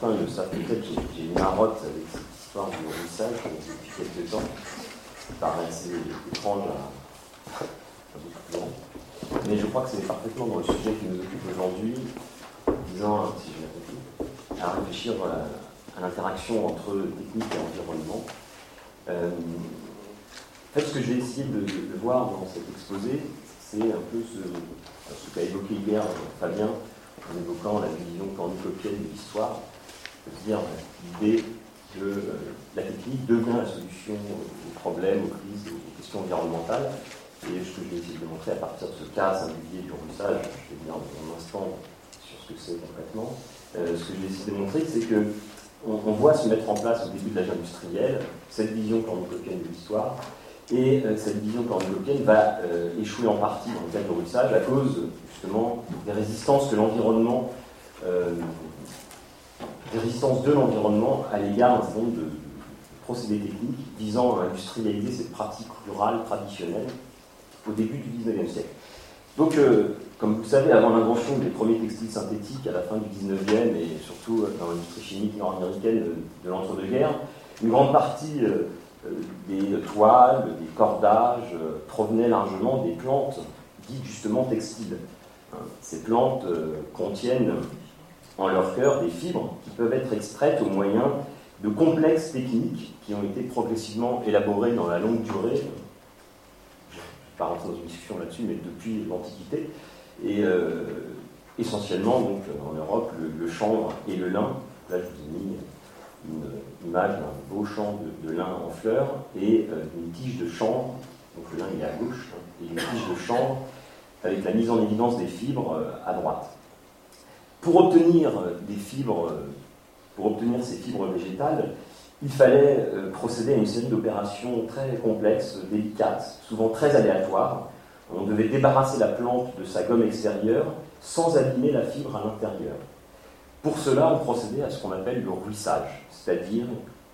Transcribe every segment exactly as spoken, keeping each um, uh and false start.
certains le savent peut-être, j'ai, j'ai une marotte avec cette histoire du ruissage depuis quelques temps. Ça paraît assez étrange à, à beaucoup de gens. Mais je crois que c'est parfaitement dans le sujet qui nous occupe aujourd'hui, disant, si j'ai bien compris, à réfléchir à, à l'interaction entre technique et environnement. Euh, en fait, ce que j'ai essayé de, de voir dans cet exposé, c'est un peu ce, ce qu'a évoqué hier Fabien, en évoquant la vision cornucopienne de l'histoire, c'est-à-dire l'idée que euh, la technique devient la solution aux problèmes, aux crises, aux questions environnementales. Et ce que je vais essayer de montrer à partir de ce cas singulier du ruissage, je vais venir dans un instant sur ce que c'est concrètement, euh, ce que je vais essayer de montrer, c'est que on, on voit se mettre en place au début de l'âge industriel cette vision cornucopienne de l'histoire, et euh, cette vision cornucopienne va euh, échouer en partie dans le cadre du ruissage à cause justement des résistances que l'environnement, euh, des résistances de l'environnement à l'égard d'un certain nombre de procédés techniques visant à industrialiser cette pratique rurale traditionnelle au début du dix-neuvième siècle. Donc, euh, comme vous le savez, avant l'invention des premiers textiles synthétiques à la fin du dix-neuvième et surtout dans l'industrie chimique nord-américaine de l'entre-deux-guerres, une grande partie euh, des toiles, des cordages euh, provenaient largement des plantes dites justement textiles. Hein, ces plantes euh, contiennent en leur cœur des fibres qui peuvent être extraites au moyen de complexes techniques qui ont été progressivement élaborés dans la longue durée. Je ne vais pas rentrer dans une discussion là-dessus, mais depuis l'Antiquité. Et euh, essentiellement, donc, en Europe, le, le chanvre et le lin. Là, je vous ai mis une image d'un beau champ de, de lin en fleurs et euh, une tige de chanvre. Donc le lin il est à gauche, hein, et une tige de chanvre avec la mise en évidence des fibres euh, à droite. Pour obtenir euh, des fibres, euh, pour obtenir ces fibres végétales, il fallait euh, procéder à une série d'opérations très complexes, délicates, souvent très aléatoires. On devait débarrasser la plante de sa gomme extérieure sans abîmer la fibre à l'intérieur. Pour cela, on procédait à ce qu'on appelle le ruissage, c'est-à-dire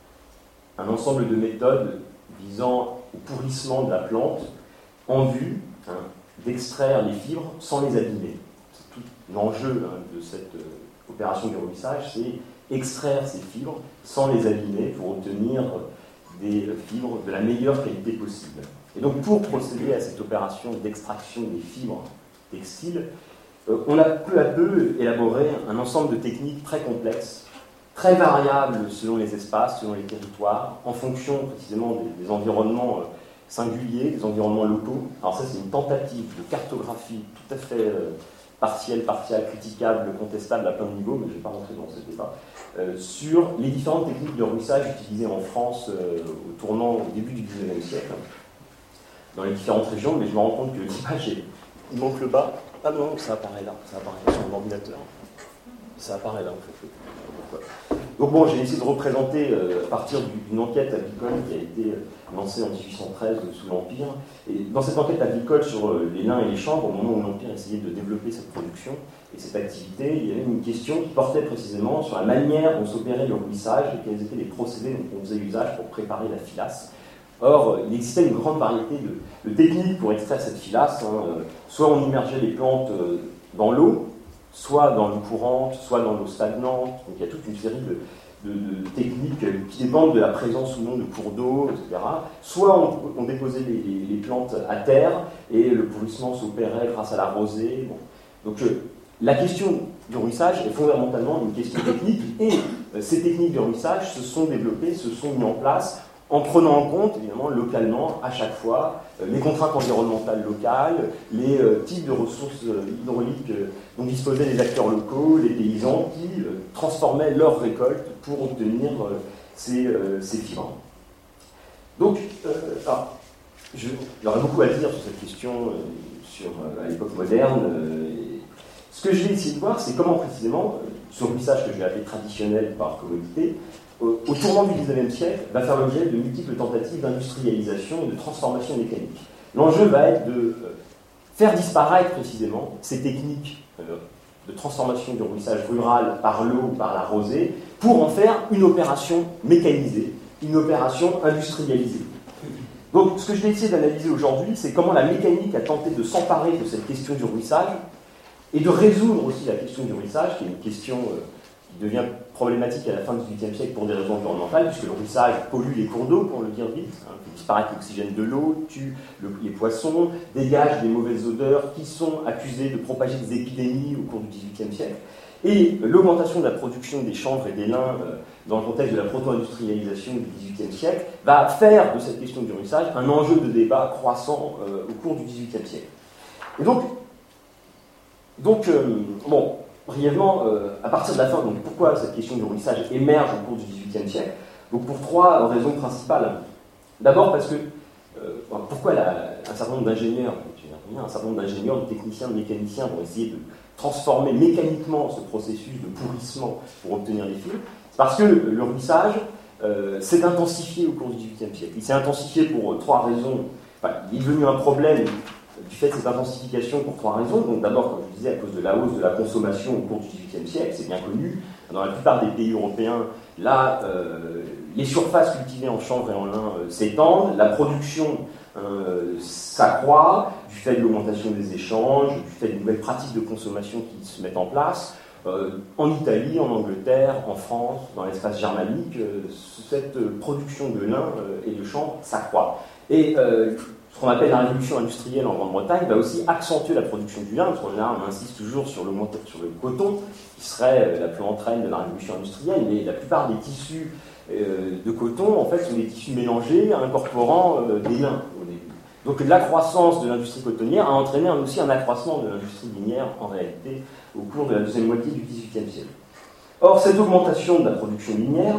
un ensemble de méthodes visant au pourrissement de la plante en vue hein, d'extraire les fibres sans les abîmer. C'est tout l'enjeu hein, de cette euh, opération du ruissage, c'est extraire ces fibres sans les abîmer pour obtenir des fibres de la meilleure qualité possible. Et donc pour procéder à cette opération d'extraction des fibres textiles, on a peu à peu élaboré un ensemble de techniques très complexes, très variables selon les espaces, selon les territoires, en fonction précisément des, des environnements singuliers, des environnements locaux. Alors ça, c'est une tentative de cartographie tout à fait euh, partielle, partiale, critiquable, contestable à plein de niveaux, mais je ne vais pas rentrer dans ce débat, euh, sur les différentes techniques de ruissage utilisées en France euh, au tournant, au début du dix-neuvième siècle, dans les différentes régions, mais je me rends compte que l'image est... Il manque le bas. Ah non, ça apparaît là, ça apparaît là sur mon ordinateur. Ça apparaît là, en fait. Pourquoi ? Donc bon, j'ai essayé de représenter, euh, à partir d'une enquête agricole qui a été lancée en dix-huit cent treize sous l'Empire. Et dans cette enquête agricole sur euh, les lins et les chanvres, au moment où l'Empire essayait de développer cette production et cette activité, il y avait une question qui portait précisément sur la manière dont s'opérait le ruissage et quels étaient les procédés dont on faisait usage pour préparer la filasse. Or, il existait une grande variété de, de techniques pour extraire cette filasse. Hein. Soit on immergeait les plantes dans l'eau, soit dans l'eau courante, soit dans l'eau stagnante. Donc il y a toute une série de, de, de techniques qui dépendent de la présence ou non de cours d'eau, et cetera. Soit on, on déposait les, les, les plantes à terre et le pourrissement s'opérait grâce à la rosée. Bon. Donc euh, la question du ruissage est fondamentalement une question technique et euh, ces techniques de ruissage se sont développées, se sont mises en place en prenant en compte, évidemment, localement, à chaque fois, euh, les contraintes environnementales locales, les euh, types de ressources euh, hydrauliques euh, dont disposaient les acteurs locaux, les paysans, qui euh, transformaient leurs récoltes pour obtenir euh, ces, euh, ces fibres. Donc, euh, alors, je, il y aurait beaucoup à dire sur cette question, euh, sur, euh, à l'époque moderne. Euh, ce que je vais essayer de voir, c'est comment précisément, euh, ce ruissage que je vais appeler traditionnel par commodité, au tournant du dix-neuvième siècle, va faire l'objet de multiples tentatives d'industrialisation et de transformation mécanique. L'enjeu va être de faire disparaître précisément ces techniques de transformation du ruissage rural par l'eau ou par la rosée pour en faire une opération mécanisée, une opération industrialisée. Donc, ce que je vais essayer d'analyser aujourd'hui, c'est comment la mécanique a tenté de s'emparer de cette question du ruissage et de résoudre aussi la question du ruissage, qui est une question qui devient problématique à la fin du dix-huitième siècle pour des raisons environnementales, puisque le ruissage pollue les cours d'eau, pour le dire vite, hein, fait disparaître l'oxygène de l'eau, tue le, les poissons, dégage des mauvaises odeurs qui sont accusées de propager des épidémies au cours du dix-huitième siècle. Et l'augmentation de la production des chanvres et des lins euh, dans le contexte de la proto-industrialisation du dix-huitième siècle va faire de cette question du ruissage un enjeu de débat croissant euh, au cours du dix-huitième siècle. Et donc, donc euh, bon, brièvement, euh, à partir de la fin, donc pourquoi cette question du ruissage émerge au cours du dix-huitième siècle? Donc pour trois raisons principales. D'abord parce que, euh, pourquoi la, un certain nombre d'ingénieurs, un certain nombre d'ingénieurs, de techniciens, de mécaniciens vont essayer de transformer mécaniquement ce processus de pourrissement pour obtenir les fils? C'est parce que le ruissage euh, s'est intensifié au cours du dix-huitième siècle. Il s'est intensifié pour euh, trois raisons. Enfin, il est devenu un problème du fait de cette intensification pour trois raisons. Donc d'abord, comme je disais, à cause de la hausse de la consommation au cours du dix-huitième siècle, c'est bien connu. Dans la plupart des pays européens, là, euh, les surfaces cultivées en chanvre et en lin euh, s'étendent, la production euh, s'accroît du fait de l'augmentation des échanges, du fait de nouvelles pratiques de consommation qui se mettent en place. Euh, en Italie, en Angleterre, en France, dans l'espace germanique, euh, cette production de lin euh, et de chanvre s'accroît. Et euh, ce qu'on appelle la révolution industrielle en Grande-Bretagne va aussi accentuer la production du lin, parce qu'en général on insiste toujours sur le, sur le coton, qui serait la plus entraîne de la révolution industrielle, mais la plupart des tissus euh, de coton en fait sont des tissus mélangés incorporant euh, des lins au début. Donc la croissance de l'industrie cotonnière a entraîné aussi un accroissement de l'industrie linière en réalité au cours de la deuxième moitié du dix-huitième siècle. Or cette augmentation de la production minière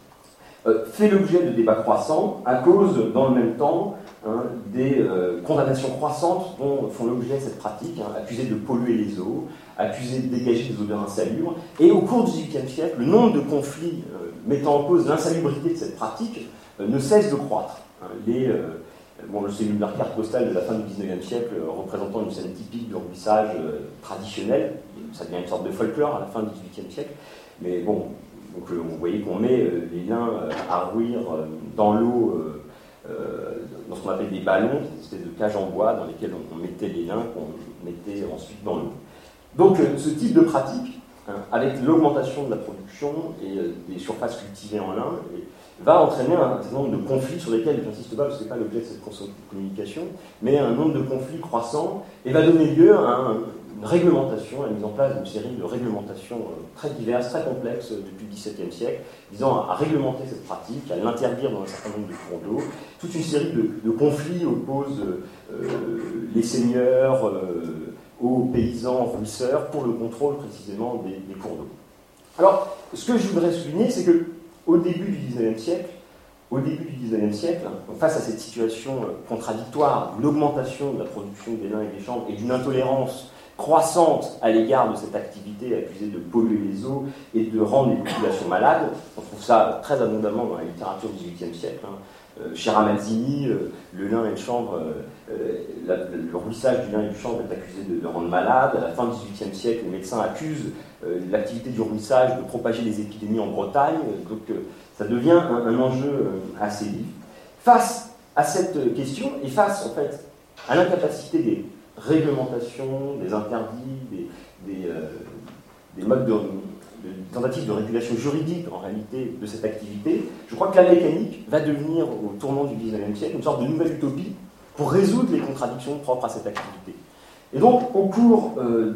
euh, fait l'objet de débats croissants à cause, dans le même temps, Hein, des euh, condamnations croissantes dont font l'objet cette pratique, hein, accusée de polluer les eaux, accusée de dégager des odeurs insalubres. Et au cours du dix-huitième siècle, le nombre de conflits euh, mettant en cause l'insalubrité de cette pratique euh, ne cesse de croître. Hein, les, euh, bon, c'est une carte postale de la fin du dix-neuvième siècle euh, représentant une scène typique du ruissage euh, traditionnel. Ça devient une sorte de folklore à la fin du dix-huitième siècle. Mais bon, donc, euh, vous voyez qu'on met euh, les lins euh, à rouir euh, dans l'eau. Euh, Euh, dans ce qu'on appelle des ballons, des espèces de cages en bois dans lesquelles on, on mettait les lins qu'on mettait ensuite dans l'eau. Donc euh, ce type de pratique, hein, avec l'augmentation de la production et euh, des surfaces cultivées en lin, et, va entraîner un certain nombre de conflits sur lesquels je n'insiste pas parce que ce n'est pas l'objet de cette communication, mais un nombre de conflits croissants et va donner lieu à un, une réglementation, à la mise en place d'une série de réglementations euh, très diverses, très complexes euh, depuis le dix-septième siècle, visant à, à réglementer cette pratique, à l'interdire dans un certain nombre de cours d'eau. Toute une série de, de conflits opposent euh, les seigneurs euh, aux paysans ruisseurs pour le contrôle précisément des, des cours d'eau. Alors, ce que je voudrais souligner, c'est que au début du dix-neuvième siècle, au début du dix-neuvième siècle, face à cette situation contradictoire d'une augmentation de la production des lins et des chanvres et d'une intolérance croissante à l'égard de cette activité accusée de polluer les eaux et de rendre les populations malades, on trouve ça très abondamment dans la littérature du dix-huitième siècle. Hein. Euh, chez Ramazzini, euh, le lin et le chanvre, euh, la, le ruissage du lin et du chanvre est accusé de, de rendre malade. À la fin du dix-huitième siècle, les médecins accusent euh, l'activité du ruissage de propager les épidémies en Bretagne. Donc euh, ça devient un, un enjeu euh, assez vif. Face à cette question et face en fait à l'incapacité des réglementations, des interdits, des, des, euh, des modes de, de tentatives de régulation juridique en réalité de cette activité, je crois que la mécanique va devenir au tournant du dix-neuvième siècle une sorte de nouvelle utopie pour résoudre les contradictions propres à cette activité. Et donc au cours euh,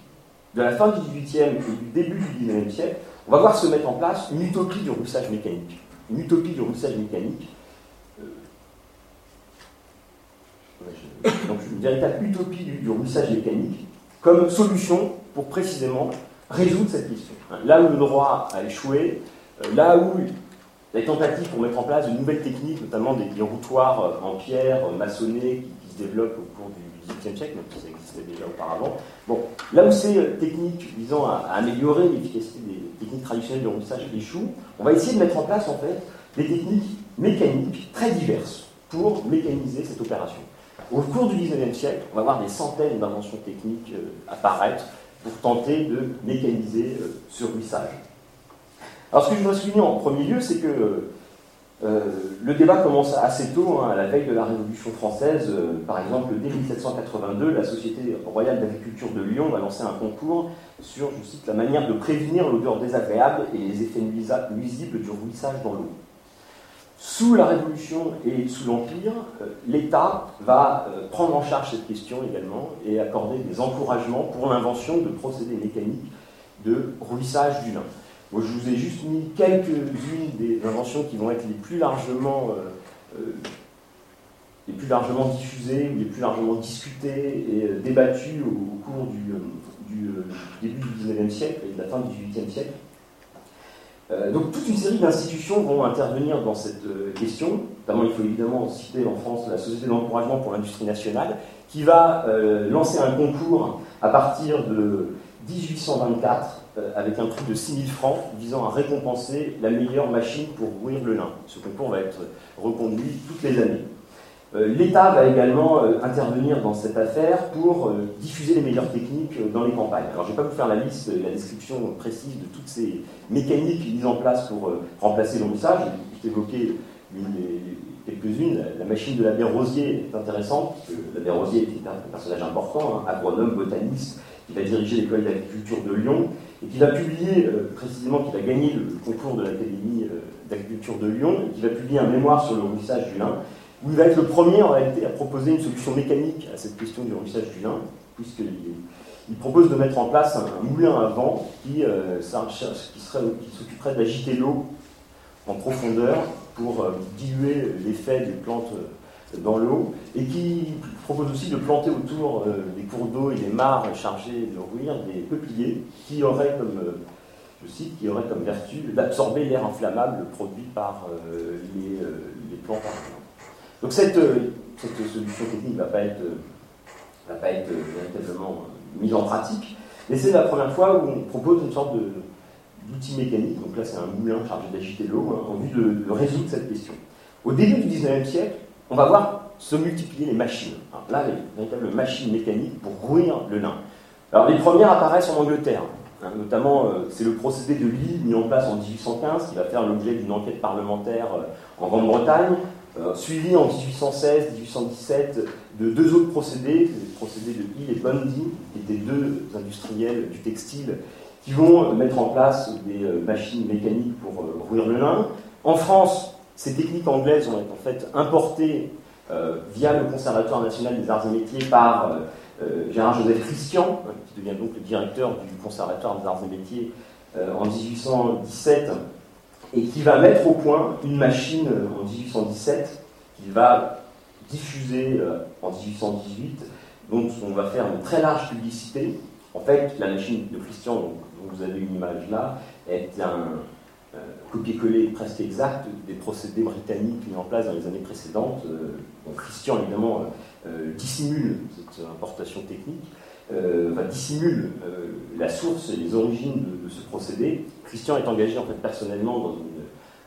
de la fin du dix-huitième et du début du dix-neuvième siècle, on va voir se mettre en place une utopie du ruissage mécanique. Une utopie du ruissage mécanique. Donc une véritable utopie du, du ruissage mécanique comme solution pour précisément résoudre cette question. Là où le droit a échoué, là où les tentatives pour mettre en place de nouvelles techniques, notamment des, des routoirs en pierre maçonnés qui, qui se développent au cours du dix-huitième siècle, même si ça existait déjà auparavant, bon, là où ces techniques visant à, à améliorer l'efficacité des techniques traditionnelles de ruissage échouent, on va essayer de mettre en place en fait des techniques mécaniques très diverses pour mécaniser cette opération. Au cours du dix-neuvième siècle, on va voir des centaines d'inventions techniques euh, apparaître pour tenter de mécaniser euh, ce ruissage. Alors ce que je voudrais souligner en premier lieu, c'est que euh, Euh, le débat commence assez tôt, hein, à la veille de la Révolution française. Euh, par exemple, dès mille sept cent quatre-vingt-deux, la Société royale d'agriculture de Lyon va lancer un concours sur, je cite, la manière de prévenir l'odeur désagréable et les effets nuisa- nuisibles du ruissage dans l'eau. Sous la Révolution et sous l'Empire, euh, l'État va euh, prendre en charge cette question également et accorder des encouragements pour l'invention de procédés mécaniques de ruissage du lin. Moi, je vous ai juste mis quelques-unes des inventions qui vont être les plus largement, euh, euh, les plus largement diffusées, les plus largement discutées et euh, débattues au, au cours du, euh, du euh, début du dix-neuvième siècle et de la fin du dix-huitième siècle. Euh, donc toute une série d'institutions vont intervenir dans cette euh, question. Notamment, il faut évidemment citer en France la Société d'encouragement pour l'industrie nationale, qui va euh, lancer un concours à partir de dix-huit cent vingt-quatre euh, avec un prix de six mille francs visant à récompenser la meilleure machine pour rouir le lin. Ce concours va être reconduit toutes les années. Euh, L'État va également euh, intervenir dans cette affaire pour euh, diffuser les meilleures techniques euh, dans les campagnes. Alors je ne vais pas vous faire la liste et la description précise de toutes ces mécaniques mises en place pour euh, remplacer le ruissage. J'ai évoqué quelques-unes. La, la machine de l'abbé Rosier est intéressante, parce que l'abbé Rosier était un personnage important, hein, agronome, botaniste, qui va diriger l'école d'agriculture de Lyon, et qui va publier, euh, précisément, qui va gagner le concours de l'Académie euh, d'agriculture de Lyon, et qui va publier un mémoire sur le ruissage du lin, où il va être le premier, en réalité, à proposer une solution mécanique à cette question du ruissage du lin, puisqu'il il propose de mettre en place un, un moulin à vent qui, euh, qui, serait, qui s'occuperait d'agiter l'eau en profondeur pour euh, diluer l'effet des plantes dans l'eau, et qui propose aussi de planter autour euh, des cours d'eau et des mares chargées de rouir des peupliers qui auraient comme, euh, je cite, qui auraient comme vertu d'absorber l'air inflammable produit par euh, les, euh, les plantes argiles. Donc cette, euh, cette solution technique ne va pas être, euh, va pas être euh, véritablement euh, mise en pratique, mais c'est la première fois où on propose une sorte de, d'outil mécanique, donc là c'est un moulin chargé d'agiter l'eau, hein, en vue de, de résoudre cette question. Au début du dix-neuvième siècle, on va voir se multiplier les machines. Alors là, les véritables machines mécaniques pour rouir le lin. Alors les premières apparaissent en Angleterre. Hein, notamment, euh, c'est le procédé de Lee mis en place en dix-huit cent quinze qui va faire l'objet d'une enquête parlementaire euh, en Grande-Bretagne, euh, suivi en dix-huit cent seize dix-huit cent dix-sept de deux autres procédés, les procédés de Hill et Bundy, qui étaient deux industriels du textile, qui vont mettre en place des euh, machines mécaniques pour euh, rouir le lin. En France, ces techniques anglaises vont être en fait importées euh, via le Conservatoire national des arts et métiers par euh, euh, Gérard-Joseph Christian, hein, qui devient donc le directeur du Conservatoire des arts et métiers euh, en dix-huit cent dix-sept, et qui va mettre au point une machine euh, en dix-huit cent dix-sept qu'il va diffuser euh, en dix-huit cent dix-huit, donc on va faire une très large publicité. En fait, la machine de Christian, donc, dont vous avez une image là, est un Euh, copier-coller presque exact des procédés britanniques mis en place dans les années précédentes. Euh, donc Christian, évidemment, euh, euh, dissimule cette importation technique, euh, enfin, dissimule euh, la source et les origines de, de ce procédé. Christian est engagé en fait personnellement dans une,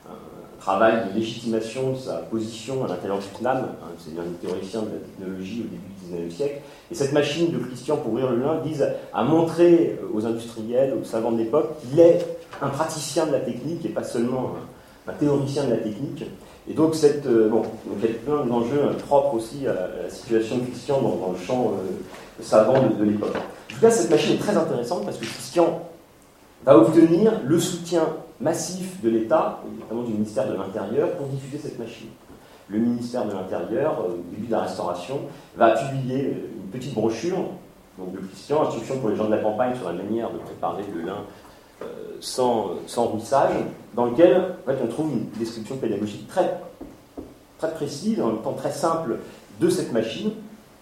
un travail de légitimation de sa position à l'intérieur du C N A M. Hein, c'est un théoricien de la technologie au début du dix-neuvième siècle. Et cette machine de Christian pour rouir le lin vise à montrer aux industriels, aux savants de l'époque, qu'il est un praticien de la technique et pas seulement un, un théoricien de la technique. Et donc, cette, euh, bon, donc il y a plein d'enjeux euh, propres aussi à la, à la situation de Christian dans, dans le champ euh, savant de, de l'époque. En tout cas, cette machine est très intéressante parce que Christian va obtenir le soutien massif de l'État, notamment du ministère de l'Intérieur, pour diffuser cette machine. Le ministère de l'Intérieur, au début de la Restauration, va publier une petite brochure donc de Christian, instruction pour les gens de la campagne sur la manière de préparer le lin euh, sans, sans ruissage, dans lequel en fait, on trouve une description pédagogique très, très précise, en même temps très simple, de cette machine,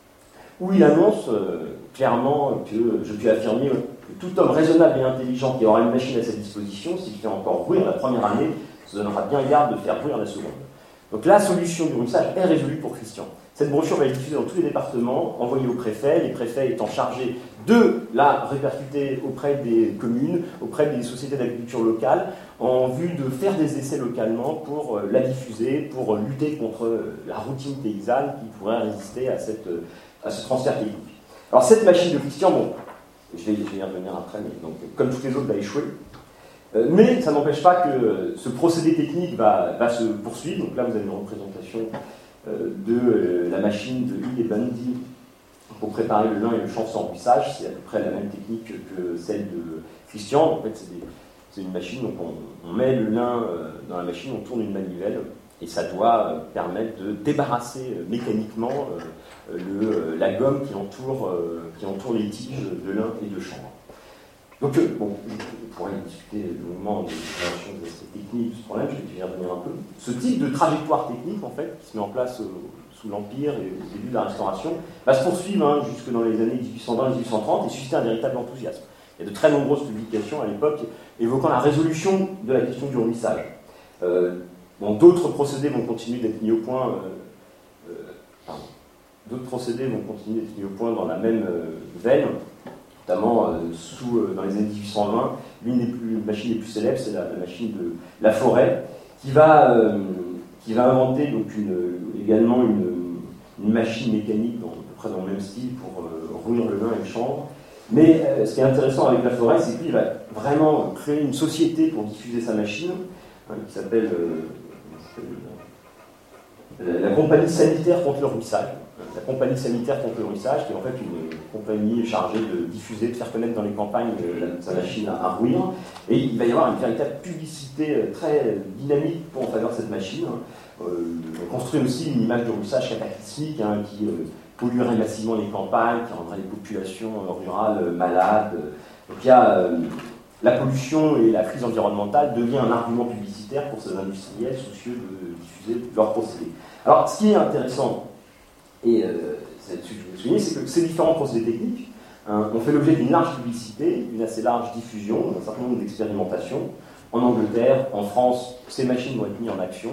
où il annonce euh, clairement que je puis affirmer que tout homme raisonnable et intelligent qui aura une machine à sa disposition, s'il fait encore rouir la première année, se donnera bien garde de faire rouir la seconde. Donc la solution du ruissage est résolue pour Christian. Cette brochure va être diffusée dans tous les départements, envoyée aux préfets, les préfets étant chargés de la répercuter auprès des communes, auprès des sociétés d'agriculture locales, en vue de faire des essais localement pour la diffuser, pour lutter contre la routine paysanne qui pourrait résister à, cette, à ce transfert technique. Alors cette machine de Christian, bon, je vais, je vais y revenir après, mais donc, comme toutes les autres, va échouer. Euh, mais ça n'empêche pas que euh, ce procédé technique va, va se poursuivre. Donc là, vous avez une représentation euh, de euh, la machine de Hill et Bundy pour préparer le lin et le chanvre sans remplissage. C'est à peu près la même technique que celle de Christian. En fait, c'est, des, c'est une machine, donc on, on met le lin euh, dans la machine, on tourne une manivelle, et ça doit euh, permettre de débarrasser euh, mécaniquement euh, le, euh, la gomme qui entoure, euh, qui entoure les tiges de lin et de chanvre. Donc, euh, bon, on pourrait discuter longuement des créations de cette technique, de ce problème, je vais y revenir un peu. Ce type de trajectoire technique, en fait, qui se met en place euh, sous l'Empire et au début de la Restauration, va se poursuivre hein, jusque dans les années dix-huit cent vingt dix-huit cent trente et susciter un véritable enthousiasme. Il y a de très nombreuses publications à l'époque évoquant la résolution de la question du remplissage. Euh, bon, d'autres procédés vont continuer d'être mis au point. Euh, euh, pardon, d'autres procédés vont continuer d'être mis au point dans la même euh, veine. Notamment euh, sous, euh, dans les années dix-huit cent vingt, l'une des plus, machines les plus célèbres, c'est la, la machine de La Forêt, qui va, euh, qui va inventer donc une, également une, une machine mécanique dans, à peu près dans le même style pour euh, rouir le lin et le chanvre. Mais euh, ce qui est intéressant avec La Forêt, c'est qu'il va vraiment créer une société pour diffuser sa machine, hein, qui s'appelle euh, la, la Compagnie Sanitaire contre le Ruissage. La Compagnie Sanitaire contre le Ruissage, qui est en fait une compagnie chargée de diffuser, de faire connaître dans les campagnes euh, sa machine à, à rouir. Et il va y avoir une véritable publicité très dynamique pour en faveur de cette machine. Euh, on construit aussi une image de ruissage cataclysmique hein, qui euh, polluerait massivement les campagnes, qui rendrait les populations rurales euh, malades. Donc il y a euh, la pollution et la crise environnementale devient un argument publicitaire pour ces industriels soucieux de diffuser leurs procédés. Alors ce qui est intéressant, et euh, c'est là-dessus que je veux souligner, c'est que ces différents procédés techniques hein, ont fait l'objet d'une large publicité, d'une assez large diffusion, d'un certain nombre d'expérimentations. En Angleterre, en France, ces machines vont être mises en action,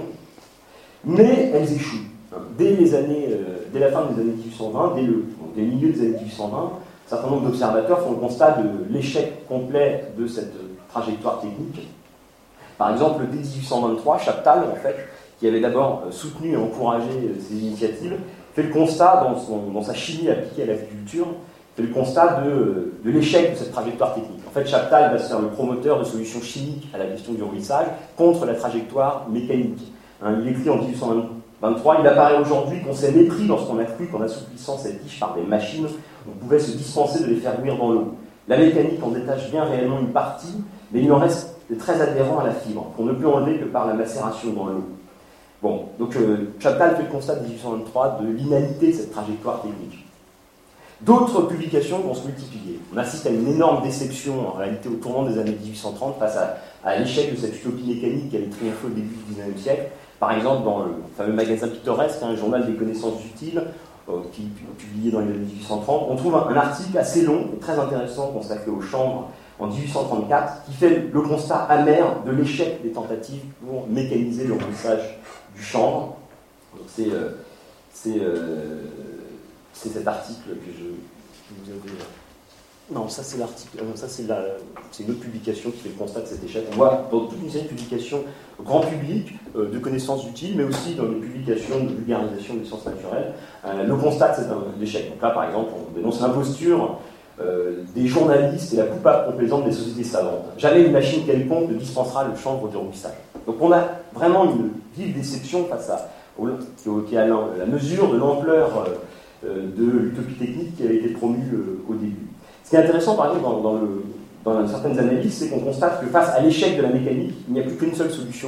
mais elles échouent. Hein. Dès, les années, euh, dès la fin des années dix-huit cent vingt, dès le, bon, dès le milieu des années dix-huit cent vingt, un certain nombre d'observateurs font le constat de l'échec complet de cette trajectoire technique. Par exemple, dès dix-huit cent vingt-trois, Chaptal, en fait, qui avait d'abord soutenu et encouragé ces initiatives, fait le constat dans, son, dans sa chimie appliquée à l'agriculture, fait le constat de, de l'échec de cette trajectoire technique. En fait, Chaptal va se faire le promoteur de solutions chimiques à la question du ruissage contre la trajectoire mécanique. Hein, il écrit en dix-huit cent vingt-trois, il apparaît aujourd'hui qu'on s'est mépris lorsqu'on a cru qu'en assouplissant cette tige par des machines, on pouvait se dispenser de les faire rouir dans l'eau. La mécanique en détache bien réellement une partie, mais il en reste très adhérent à la fibre, qu'on ne peut enlever que par la macération dans l'eau. Bon, donc euh, Chaptal fait le constat de dix-huit cent vingt-trois de l'inanité de cette trajectoire technique. D'autres publications vont se multiplier. On assiste à une énorme déception, en réalité, au tournant des années dix-huit cent trente, face à, à l'échec de cette utopie mécanique qui avait triomphé au début du dix-neuvième siècle. Par exemple, dans le fameux magazine Pittoresque, un hein, journal des connaissances utiles, euh, qui est publié dans les années dix-huit cent trente, on trouve un, un article assez long et très intéressant consacré aux chambres en dix-huit cent trente-quatre, qui fait le constat amer de l'échec des tentatives pour mécaniser le remplissage du chanvre. Donc c'est, euh, c'est, euh, c'est cet article que je que vous avez. Non, ça c'est l'article. Euh, ça c'est, la, c'est une autre publication qui fait le constat de cet échec. On voit dans toute une série de publications grand public euh, de connaissances utiles, mais aussi dans les publications de vulgarisation des sciences naturelles, euh, le constat de cet échec. Donc là, par exemple, on dénonce l'imposture euh, des journalistes et la coupable complaisante des sociétés savantes. Jamais une machine quelconque ne dispensera le chanvre du remplissage. Donc on a vraiment une vive déception face à, au, qui est à la mesure de l'ampleur euh, de l'utopie technique qui avait été promue euh, au début. Ce qui est intéressant, par exemple, dans, dans, le, dans certaines analyses, c'est qu'on constate que face à l'échec de la mécanique, il n'y a plus qu'une seule solution.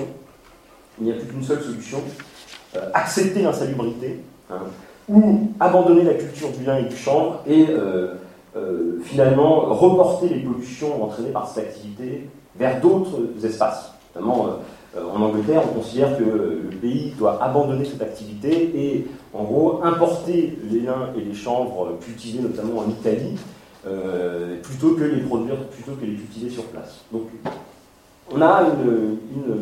Il n'y a plus qu'une seule solution. Euh, accepter l'insalubrité, hein, ou abandonner la culture du lin et du chanvre, et euh, euh, finalement reporter les pollutions entraînées par cette activité vers d'autres espaces. Notamment, euh, en Angleterre, on considère que le pays doit abandonner cette activité et, en gros, importer les lins et les chanvres cultivés notamment en Italie, Euh, plutôt que les produire, plutôt que les cultiver sur place. Donc, on a une, une,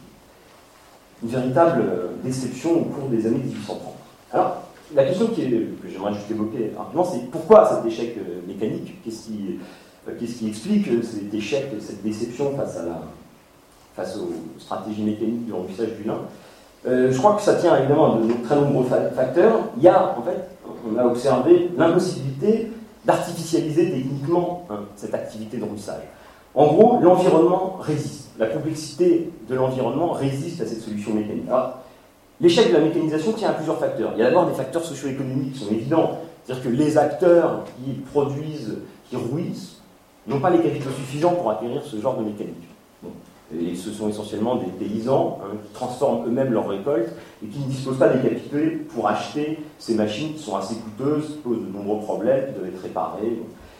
une véritable déception au cours des années dix-huit cent trente. Alors, la question qui est, que j'aimerais juste évoquer rapidement, c'est pourquoi cet échec mécanique ? Qu'est-ce qui, qu'est-ce qui explique cet échec, cette déception face, à la, face aux stratégies mécaniques du remplissage du lin ? euh, Je crois que ça tient évidemment à de très nombreux facteurs. Il y a, en fait, on a observé l'impossibilité d'artificialiser techniquement hein, cette activité de rouissage. En gros, l'environnement résiste. La complexité de l'environnement résiste à cette solution mécanique. Alors, l'échec de la mécanisation tient à plusieurs facteurs. Il y a d'abord des facteurs socio-économiques qui sont évidents. C'est-à-dire que les acteurs qui produisent, qui rouissent, n'ont pas les capitaux suffisants pour acquérir ce genre de mécanique. Bon. Et ce sont essentiellement des paysans hein, qui transforment eux-mêmes leurs récoltes et qui ne disposent pas des capitaux pour acheter ces machines qui sont assez coûteuses, qui posent de nombreux problèmes, qui doivent être réparées.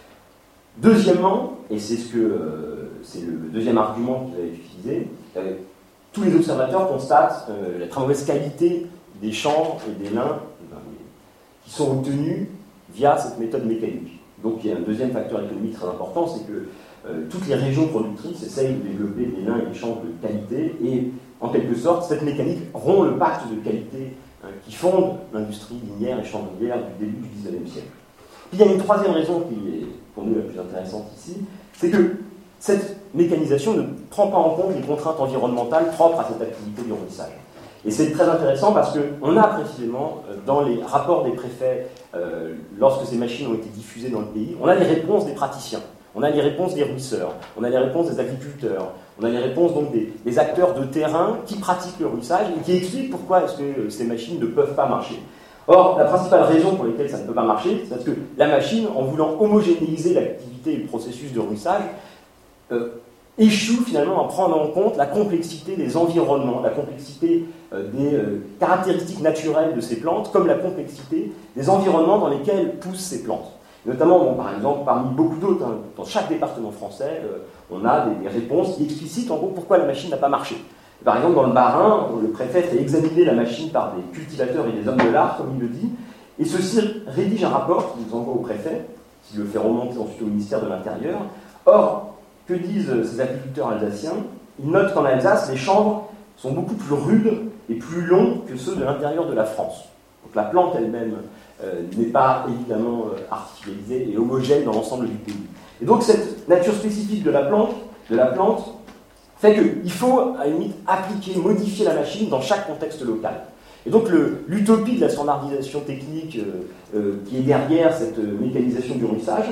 Deuxièmement, et c'est ce que euh, c'est le deuxième argument qui va être utilisé, euh, tous les observateurs constatent euh, la très mauvaise qualité des chanvres et des lins ben, qui sont obtenus via cette méthode mécanique. Donc il y a un deuxième facteur économique très important, c'est que euh, toutes les régions productrices essayent de développer des lins et des chanvres de qualité, et en quelque sorte, cette mécanique rompt le pacte de qualité hein, qui fonde l'industrie linière et chanvrière du début du dix-neuvième siècle. Puis il y a une troisième raison qui est pour nous la plus intéressante ici, c'est que cette mécanisation ne prend pas en compte les contraintes environnementales propres à cette activité du rouissage. Et c'est très intéressant parce qu'on a précisément, dans les rapports des préfets, euh, lorsque ces machines ont été diffusées dans le pays, on a les réponses des praticiens, on a les réponses des rouisseurs, on a les réponses des agriculteurs, on a les réponses donc des, des acteurs de terrain qui pratiquent le rouissage et qui expliquent pourquoi est-ce que ces machines ne peuvent pas marcher. Or, la principale raison pour laquelle ça ne peut pas marcher, c'est parce que la machine, en voulant homogénéiser l'activité et le processus de rouissage, euh, échoue finalement à prendre en compte la complexité des environnements, la complexité euh, des euh, caractéristiques naturelles de ces plantes, comme la complexité des environnements dans lesquels poussent ces plantes. Notamment, bon, par exemple, parmi beaucoup d'autres, hein, dans chaque département français, euh, on a des, des réponses qui explicitent en gros pourquoi la machine n'a pas marché. Par exemple, dans le Bas-Rhin, le préfet fait examiner la machine par des cultivateurs et des hommes de l'art, comme il le dit, et ceux-ci rédigent un rapport qu'ils envoient au préfet, qui le fait remonter ensuite au ministère de l'Intérieur. Or, que disent ces agriculteurs alsaciens? Ils notent qu'en Alsace, les chanvres sont beaucoup plus rudes et plus longs que ceux de l'intérieur de la France. Donc la plante elle-même euh, n'est pas évidemment euh, artificialisée et homogène dans l'ensemble du pays. Et donc cette nature spécifique de la plante, de la plante fait qu'il faut, à la limite, appliquer, modifier la machine dans chaque contexte local. Et donc le, l'utopie de la standardisation technique euh, euh, qui est derrière cette euh, mécanisation du rouissage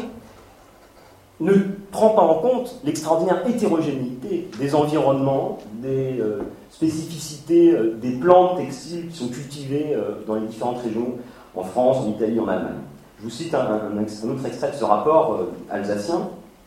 ne prend pas en compte l'extraordinaire hétérogénéité des environnements, des euh, spécificités euh, des plantes textiles qui sont cultivées euh, dans les différentes régions, en France, en Italie, en Allemagne. Je vous cite un, un, un autre extrait de ce rapport euh, alsacien.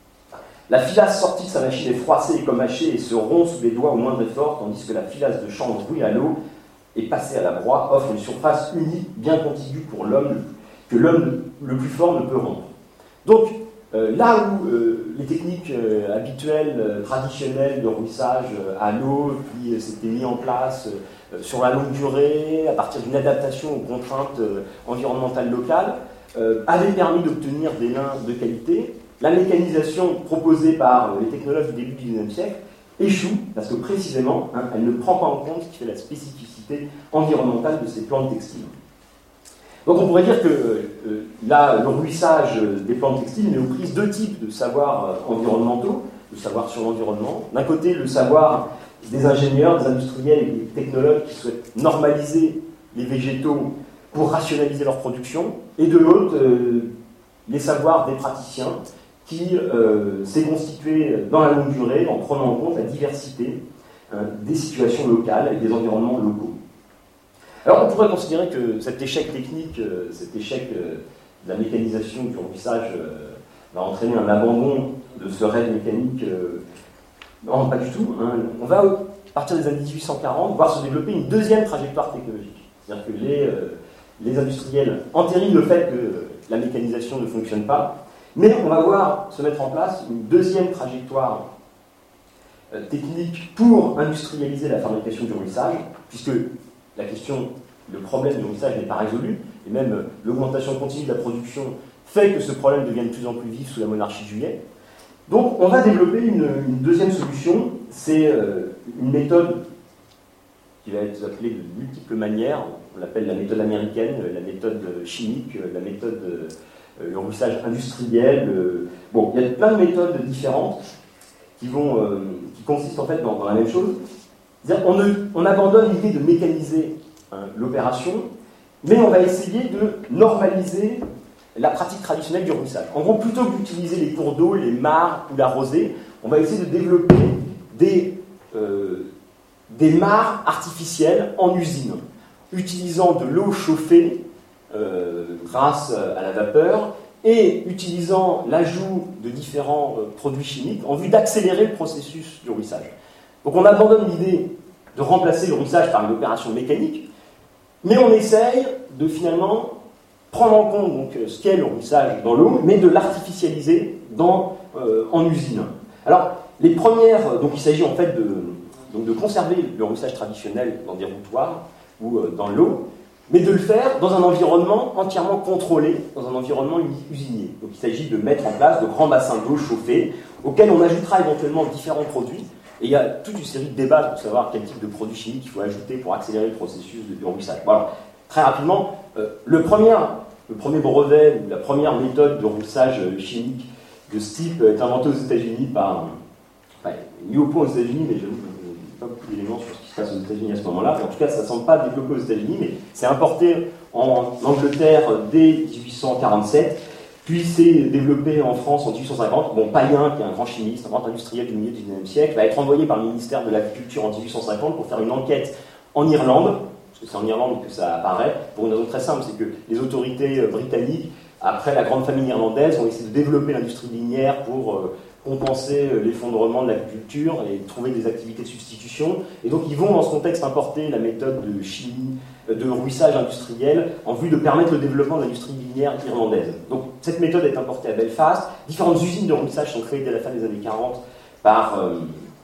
La filasse sortie de sa machine est froissée et comme hachée et se rompt sous les doigts au moindre effort, tandis que la filasse de chanvre brûlée à l'eau et passée à la broie offre une surface unique, bien contiguë pour l'homme, que l'homme le plus fort ne peut rompre. Donc, euh, là où euh, les techniques euh, habituelles, euh, traditionnelles de rouissage euh, à l'eau, qui euh, s'étaient mis en place euh, sur la longue durée, à partir d'une adaptation aux contraintes euh, environnementales locales, euh, avaient permis d'obtenir des lins de qualité, la mécanisation proposée par les technologues du début du dix-neuvième siècle échoue parce que précisément, hein, elle ne prend pas en compte ce qui fait la spécificité environnementale de ces plantes textiles. Donc on pourrait dire que euh, là, le rouissage des plantes textiles méprise deux types de savoirs euh, environnementaux, le savoir sur l'environnement. D'un côté, le savoir des ingénieurs, des industriels et des technologues qui souhaitent normaliser les végétaux pour rationaliser leur production, et de l'autre, euh, les savoirs des praticiens qui euh, s'est constitué dans la longue durée en prenant en compte la diversité hein, des situations locales et des environnements locaux. Alors on pourrait considérer que cet échec technique, euh, cet échec euh, de la mécanisation du rouissage euh, va entraîner un abandon de ce rêve mécanique. Euh, non, pas du tout. Hein. On va, à partir des années dix-huit cent quarante, voir se développer une deuxième trajectoire technologique. C'est-à-dire que les, euh, les industriels entérinent le fait que la mécanisation ne fonctionne pas, mais on va voir se mettre en place une deuxième trajectoire euh, technique pour industrialiser la fabrication du rouissage, puisque la question, le problème du rouissage n'est pas résolu, et même euh, l'augmentation continue de la production fait que ce problème devient de plus en plus vif sous la monarchie de Juillet. Donc on va développer une, une deuxième solution, c'est euh, une méthode qui va être appelée de multiples manières, on l'appelle la méthode américaine, la méthode chimique, la méthode... Euh, le rouissage industriel. Euh, bon, il y a plein de méthodes différentes qui, vont, euh, qui consistent en fait dans, dans la même chose. C'est-à-dire on, ne, on abandonne l'idée de mécaniser hein, l'opération, mais on va essayer de normaliser la pratique traditionnelle du rouissage. En gros, plutôt que d'utiliser les cours d'eau, les mares ou la rosée, on va essayer de développer des, euh, des mares artificielles en usine, utilisant de l'eau chauffée euh, grâce à la vapeur et utilisant l'ajout de différents euh, produits chimiques en vue d'accélérer le processus du ruissage. Donc on abandonne l'idée de remplacer le ruissage par une opération mécanique, mais on essaye de finalement prendre en compte donc, ce qu'est le ruissage dans l'eau, mais de l'artificialiser dans, euh, en usine. Alors, les premières, donc il s'agit en fait de, donc de conserver le ruissage traditionnel dans des routoirs ou euh, dans l'eau, mais de le faire dans un environnement entièrement contrôlé, dans un environnement usinier. Donc il s'agit de mettre en place de grands bassins d'eau chauffés, auxquels on ajoutera éventuellement différents produits. Et il y a toute une série de débats pour savoir quel type de produits chimiques il faut ajouter pour accélérer le processus de ruissage. Voilà. Très rapidement, euh, le, premier, le premier brevet, la première méthode de rouissage chimique de ce type est inventée aux États-Unis par, enfin, mis au point aux États-Unis, mais je n'ai pas beaucoup d'éléments sur ce qui se passe aux États-Unis à ce moment-là. En tout cas, ça ne semble pas développé aux États-Unis, mais c'est importé en Angleterre dès dix-huit cent quarante-sept. Puis c'est développé en France en dix-huit cent cinquante. Bon, Payen, qui est un grand chimiste, un grand industriel du milieu du dix-neuvième siècle, va être envoyé par le ministère de l'Agriculture en dix-huit cent cinquante pour faire une enquête en Irlande, parce que c'est en Irlande que ça apparaît, pour une raison très simple, c'est que les autorités britanniques, après la grande famine irlandaise, ont essayé de développer l'industrie minière pour euh, compenser l'effondrement de l'agriculture et trouver des activités de substitution. Et donc ils vont dans ce contexte importer la méthode de chimie, de ruissage industriel en vue de permettre le développement de l'industrie minière irlandaise. Donc cette méthode est importée à Belfast. Différentes usines de ruissage sont créées dès la fin des années quarante par, euh,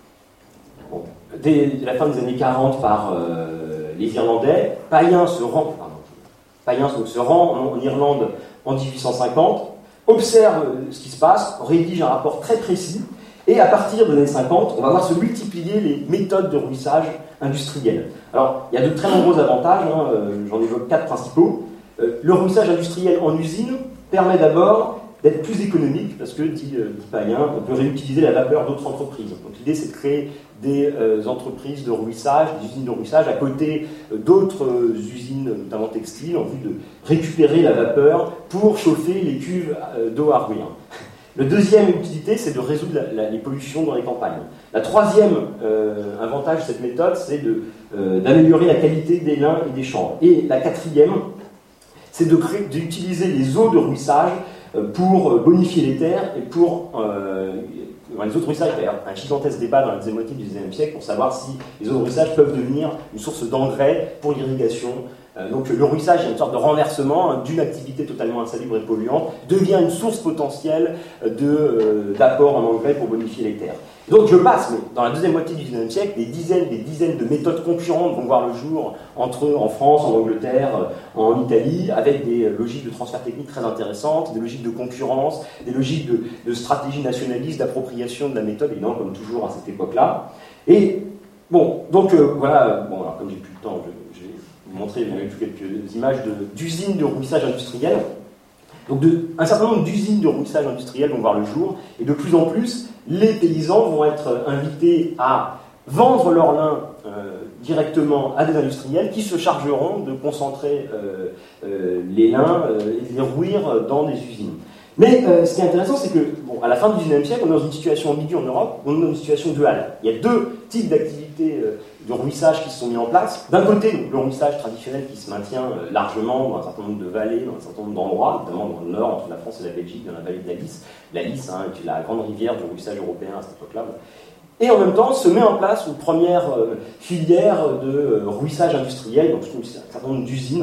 bon, dès la fin des années quarante par euh, les Irlandais. Payen se rend, pardon, Payen se rend en, en Irlande en dix-huit cent cinquante, observe ce qui se passe, rédige un rapport très précis, et à partir des années cinquante, on va voir se multiplier les méthodes de ruissage industriel. Alors, il y a de très nombreux avantages, hein, euh, j'en évoque quatre principaux. Euh, le ruissage industriel en usine permet d'abord d'être plus économique, parce que, dit, euh, dit Payen, on peut réutiliser la vapeur d'autres entreprises. Donc l'idée, c'est de créer des euh, entreprises de ruissage, des usines de ruissage, à côté euh, d'autres euh, usines, notamment textiles, en vue de récupérer la vapeur pour chauffer les cuves euh, d'eau à rouille. Le deuxième utilité, c'est de résoudre la, la, les pollutions dans les campagnes. La troisième euh, avantage de cette méthode, c'est de, euh, d'améliorer la qualité des lins et des chanvres. Et la quatrième, c'est de créer, d'utiliser les eaux de ruissage euh, pour bonifier les terres et pour... Euh, dans les eaux de ruissage, il y a un gigantesque débat dans la deuxième moitié du dix-neuvième siècle pour savoir si les eaux de ruissage peuvent devenir une source d'engrais pour l'irrigation. Donc le ruissage est une sorte de renversement hein, d'une activité totalement insalubre et polluante, devient une source potentielle de, euh, d'apport en engrais pour bonifier les terres. Donc je passe, mais dans la deuxième moitié du dix-neuvième siècle, des dizaines des dizaines de méthodes concurrentes vont voir le jour entre eux en France, en Angleterre, en Italie, avec des logiques de transfert technique très intéressantes, des logiques de concurrence, des logiques de, de stratégie nationaliste, d'appropriation de la méthode, évidemment comme toujours à cette époque-là. Et bon, donc euh, voilà, bon, alors, comme j'ai plus le temps, je, je vais vous montrer quelques images de, d'usines de ruissage industriel. Donc de, un certain nombre d'usines de ruissage industriel vont voir le jour, et de plus en plus, les paysans vont être invités à vendre leur lin euh, directement à des industriels qui se chargeront de concentrer euh, euh, les lins euh, et de les rouir dans des usines. Mais euh, ce qui est intéressant, c'est que, bon, à la fin du dix-neuvième siècle, on est dans une situation ambiguë en Europe, on est dans une situation duale. Il y a deux types d'activités euh, de ruissage qui se sont mis en place. D'un côté, donc, le ruissage traditionnel qui se maintient euh, largement dans un certain nombre de vallées, dans un certain nombre d'endroits, notamment dans le nord, entre la France et la Belgique, dans la vallée de la Lys. La Lys, hein, qui est la grande rivière du ruissage européen à cette époque-là. Et en même temps, se met en place une première euh, filière de euh, ruissage industriel, donc un certain nombre d'usines,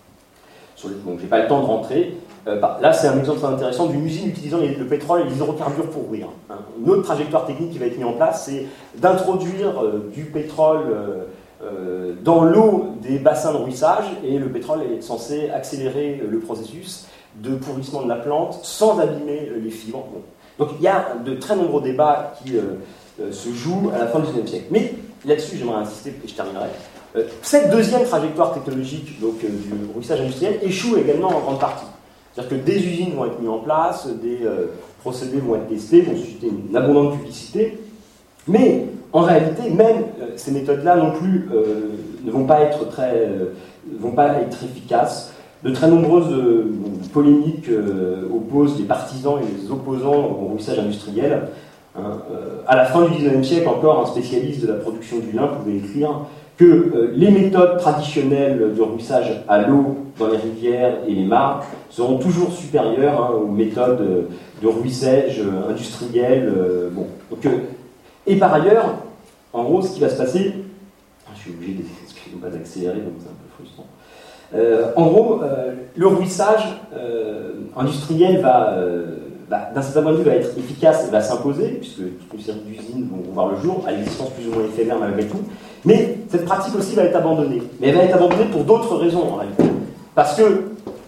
sur les, donc j'ai pas le temps de rentrer. Euh, bah, là, c'est un exemple très intéressant d'une usine utilisant les, le pétrole et les hydrocarbures pour rouir. Hein. Une autre trajectoire technique qui va être mise en place, c'est d'introduire euh, du pétrole euh, euh, dans l'eau des bassins de ruissage, et le pétrole est censé accélérer euh, le processus de pourrissement de la plante sans abîmer euh, les fibres. Bon. Donc il y a de très nombreux débats qui euh, euh, se jouent à la fin du dix-neuvième siècle. Mais là-dessus, j'aimerais insister, et je terminerai. Euh, cette deuxième trajectoire technologique donc, euh, du ruissage industriel échoue également en grande partie. C'est-à-dire que des usines vont être mises en place, des euh, procédés vont être testés, vont susciter une abondante publicité, mais en réalité, même euh, ces méthodes-là non plus euh, ne vont pas être très, euh, vont pas être efficaces. De très nombreuses euh, polémiques euh, opposent les partisans et les opposants au ruissage industriel. Hein, euh, à la fin du dix-neuvième siècle, encore, un spécialiste de la production du lin pouvait écrire que euh, les méthodes traditionnelles de ruissage à l'eau dans les rivières et les mares seront toujours supérieures hein, aux méthodes de ruissage euh, industriel. Euh, bon. Donc, euh, et par ailleurs, en gros, ce qui va se passer, je suis obligé d'accélérer, donc c'est un peu frustrant. Euh, en gros, euh, le ruissage euh, industriel va, euh, va d'un certain point de vue, va être efficace et va s'imposer, puisque toute une série d'usines vont voir le jour, à l'existence plus ou moins éphémère malgré tout. Mais cette pratique aussi va être abandonnée. Mais elle va être abandonnée pour d'autres raisons, en réalité. Parce que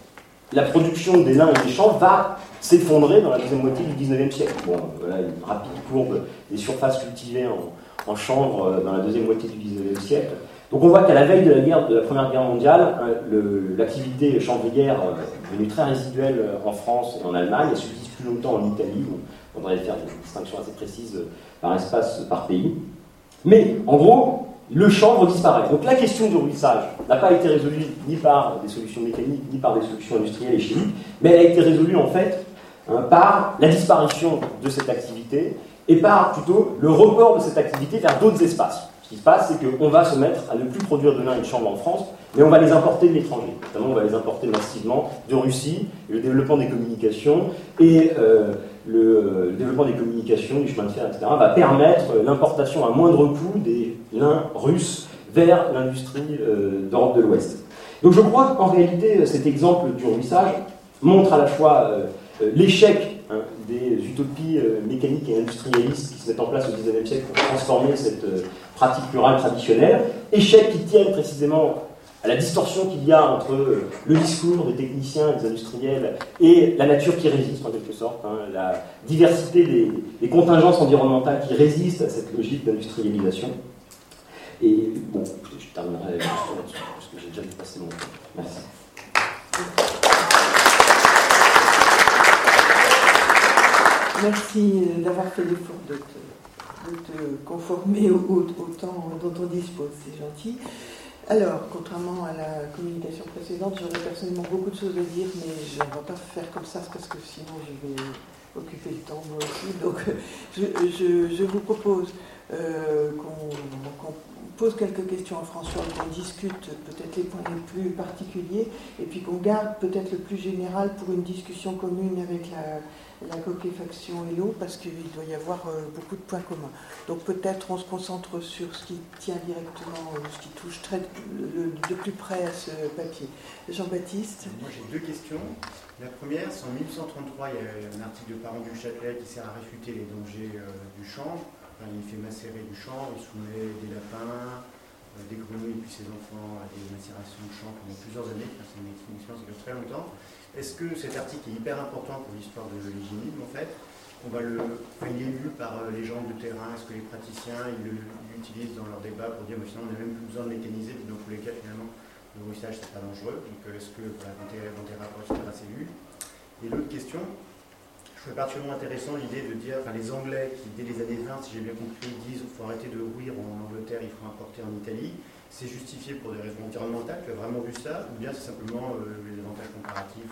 la production des lins et des champs va s'effondrer dans la deuxième moitié du dix-neuvième siècle. Bon, voilà une rapide courbe des surfaces cultivées en, en chanvre dans la deuxième moitié du dix-neuvième siècle. Donc on voit qu'à la veille de la, guerre, de la Première Guerre mondiale, hein, le, l'activité chanvrière est devenue très résiduelle en France et en Allemagne, elle subsiste plus longtemps en Italie, où on devrait faire des distinctions assez précises par espace, par pays. Mais en gros, le chanvre disparaît. Donc la question du ruissage n'a pas été résolue ni par des solutions mécaniques, ni par des solutions industrielles et chimiques, mais elle a été résolue en fait hein, par la disparition de cette activité et par plutôt le report de cette activité vers d'autres espaces. Ce qui se passe, c'est qu'on va se mettre à ne plus produire de lin et de chanvre en France, mais on va les importer de l'étranger. Notamment, on va les importer massivement de Russie. Le développement des communications et euh, le, le développement des communications, du chemin de fer, et cetera, va permettre l'importation à moindre coût des lins russes vers l'industrie euh, d'Europe de l'Ouest. Donc je crois qu'en réalité, cet exemple du ruissage montre à la fois euh, l'échec hein, des utopies euh, mécaniques et industrialistes qui se mettent en place au dix-neuvième siècle pour transformer cette euh, pratique rurale traditionnelle, échec qui tiennent précisément à la distorsion qu'il y a entre euh, le discours des techniciens et des industriels et la nature qui résiste en quelque sorte, hein, la diversité des, des contingences environnementales qui résistent à cette logique d'industrialisation. Et bon, je terminerai juste là-dessus, parce que j'ai déjà dépassé mon temps. Merci. Merci d'avoir fait l'effort de te, de te conformer au, au, au temps dont on dispose, c'est gentil. Alors, contrairement à la communication précédente, j'aurais personnellement beaucoup de choses à dire, mais je ne vais pas faire comme ça, parce que sinon je vais occuper le temps moi aussi. Donc, je, je, je vous propose euh, qu'on, qu'on pose quelques questions à François, qu'on discute peut-être les points les plus particuliers, et puis qu'on garde peut-être le plus général pour une discussion commune avec la, la coquefaction et l'eau, parce qu'il doit y avoir euh, beaucoup de points communs. Donc peut-être on se concentre sur ce qui tient directement, euh, ce qui touche très, le, de plus près à ce papier. Jean-Baptiste. Moi j'ai deux questions. La première, c'est en mille huit cent trente-trois, il y a un article de Parent du Châtelet qui sert à réfuter les dangers euh, du chanvre. Enfin, il fait macérer du chanvre, il soumet des lapins, euh, des grenouilles et puis ses enfants à des macérations de chanvre pendant plusieurs années. Enfin, c'est une expérience qui dure très longtemps. Est-ce que cet article est hyper important pour l'histoire de l'hygiénisme en fait? On va le, enfin, il est lu par les gens de terrain, est-ce que les praticiens ils l'utilisent dans leur débat pour dire mais finalement on n'a même plus besoin de mécaniser, dans tous les cas finalement le ruissage c'est pas dangereux, donc est-ce que voilà, dans, tes, dans tes rapports et cetera c'est lu? Et l'autre question, je trouve particulièrement intéressant l'idée de dire, enfin les Anglais qui dès les années vingt, si j'ai bien compris, disent qu'il faut arrêter de rouir en Angleterre, il faut importer en Italie. C'est justifié pour des raisons environnementales, tu as vraiment vu ça, ou bien c'est simplement euh, les avantages comparatifs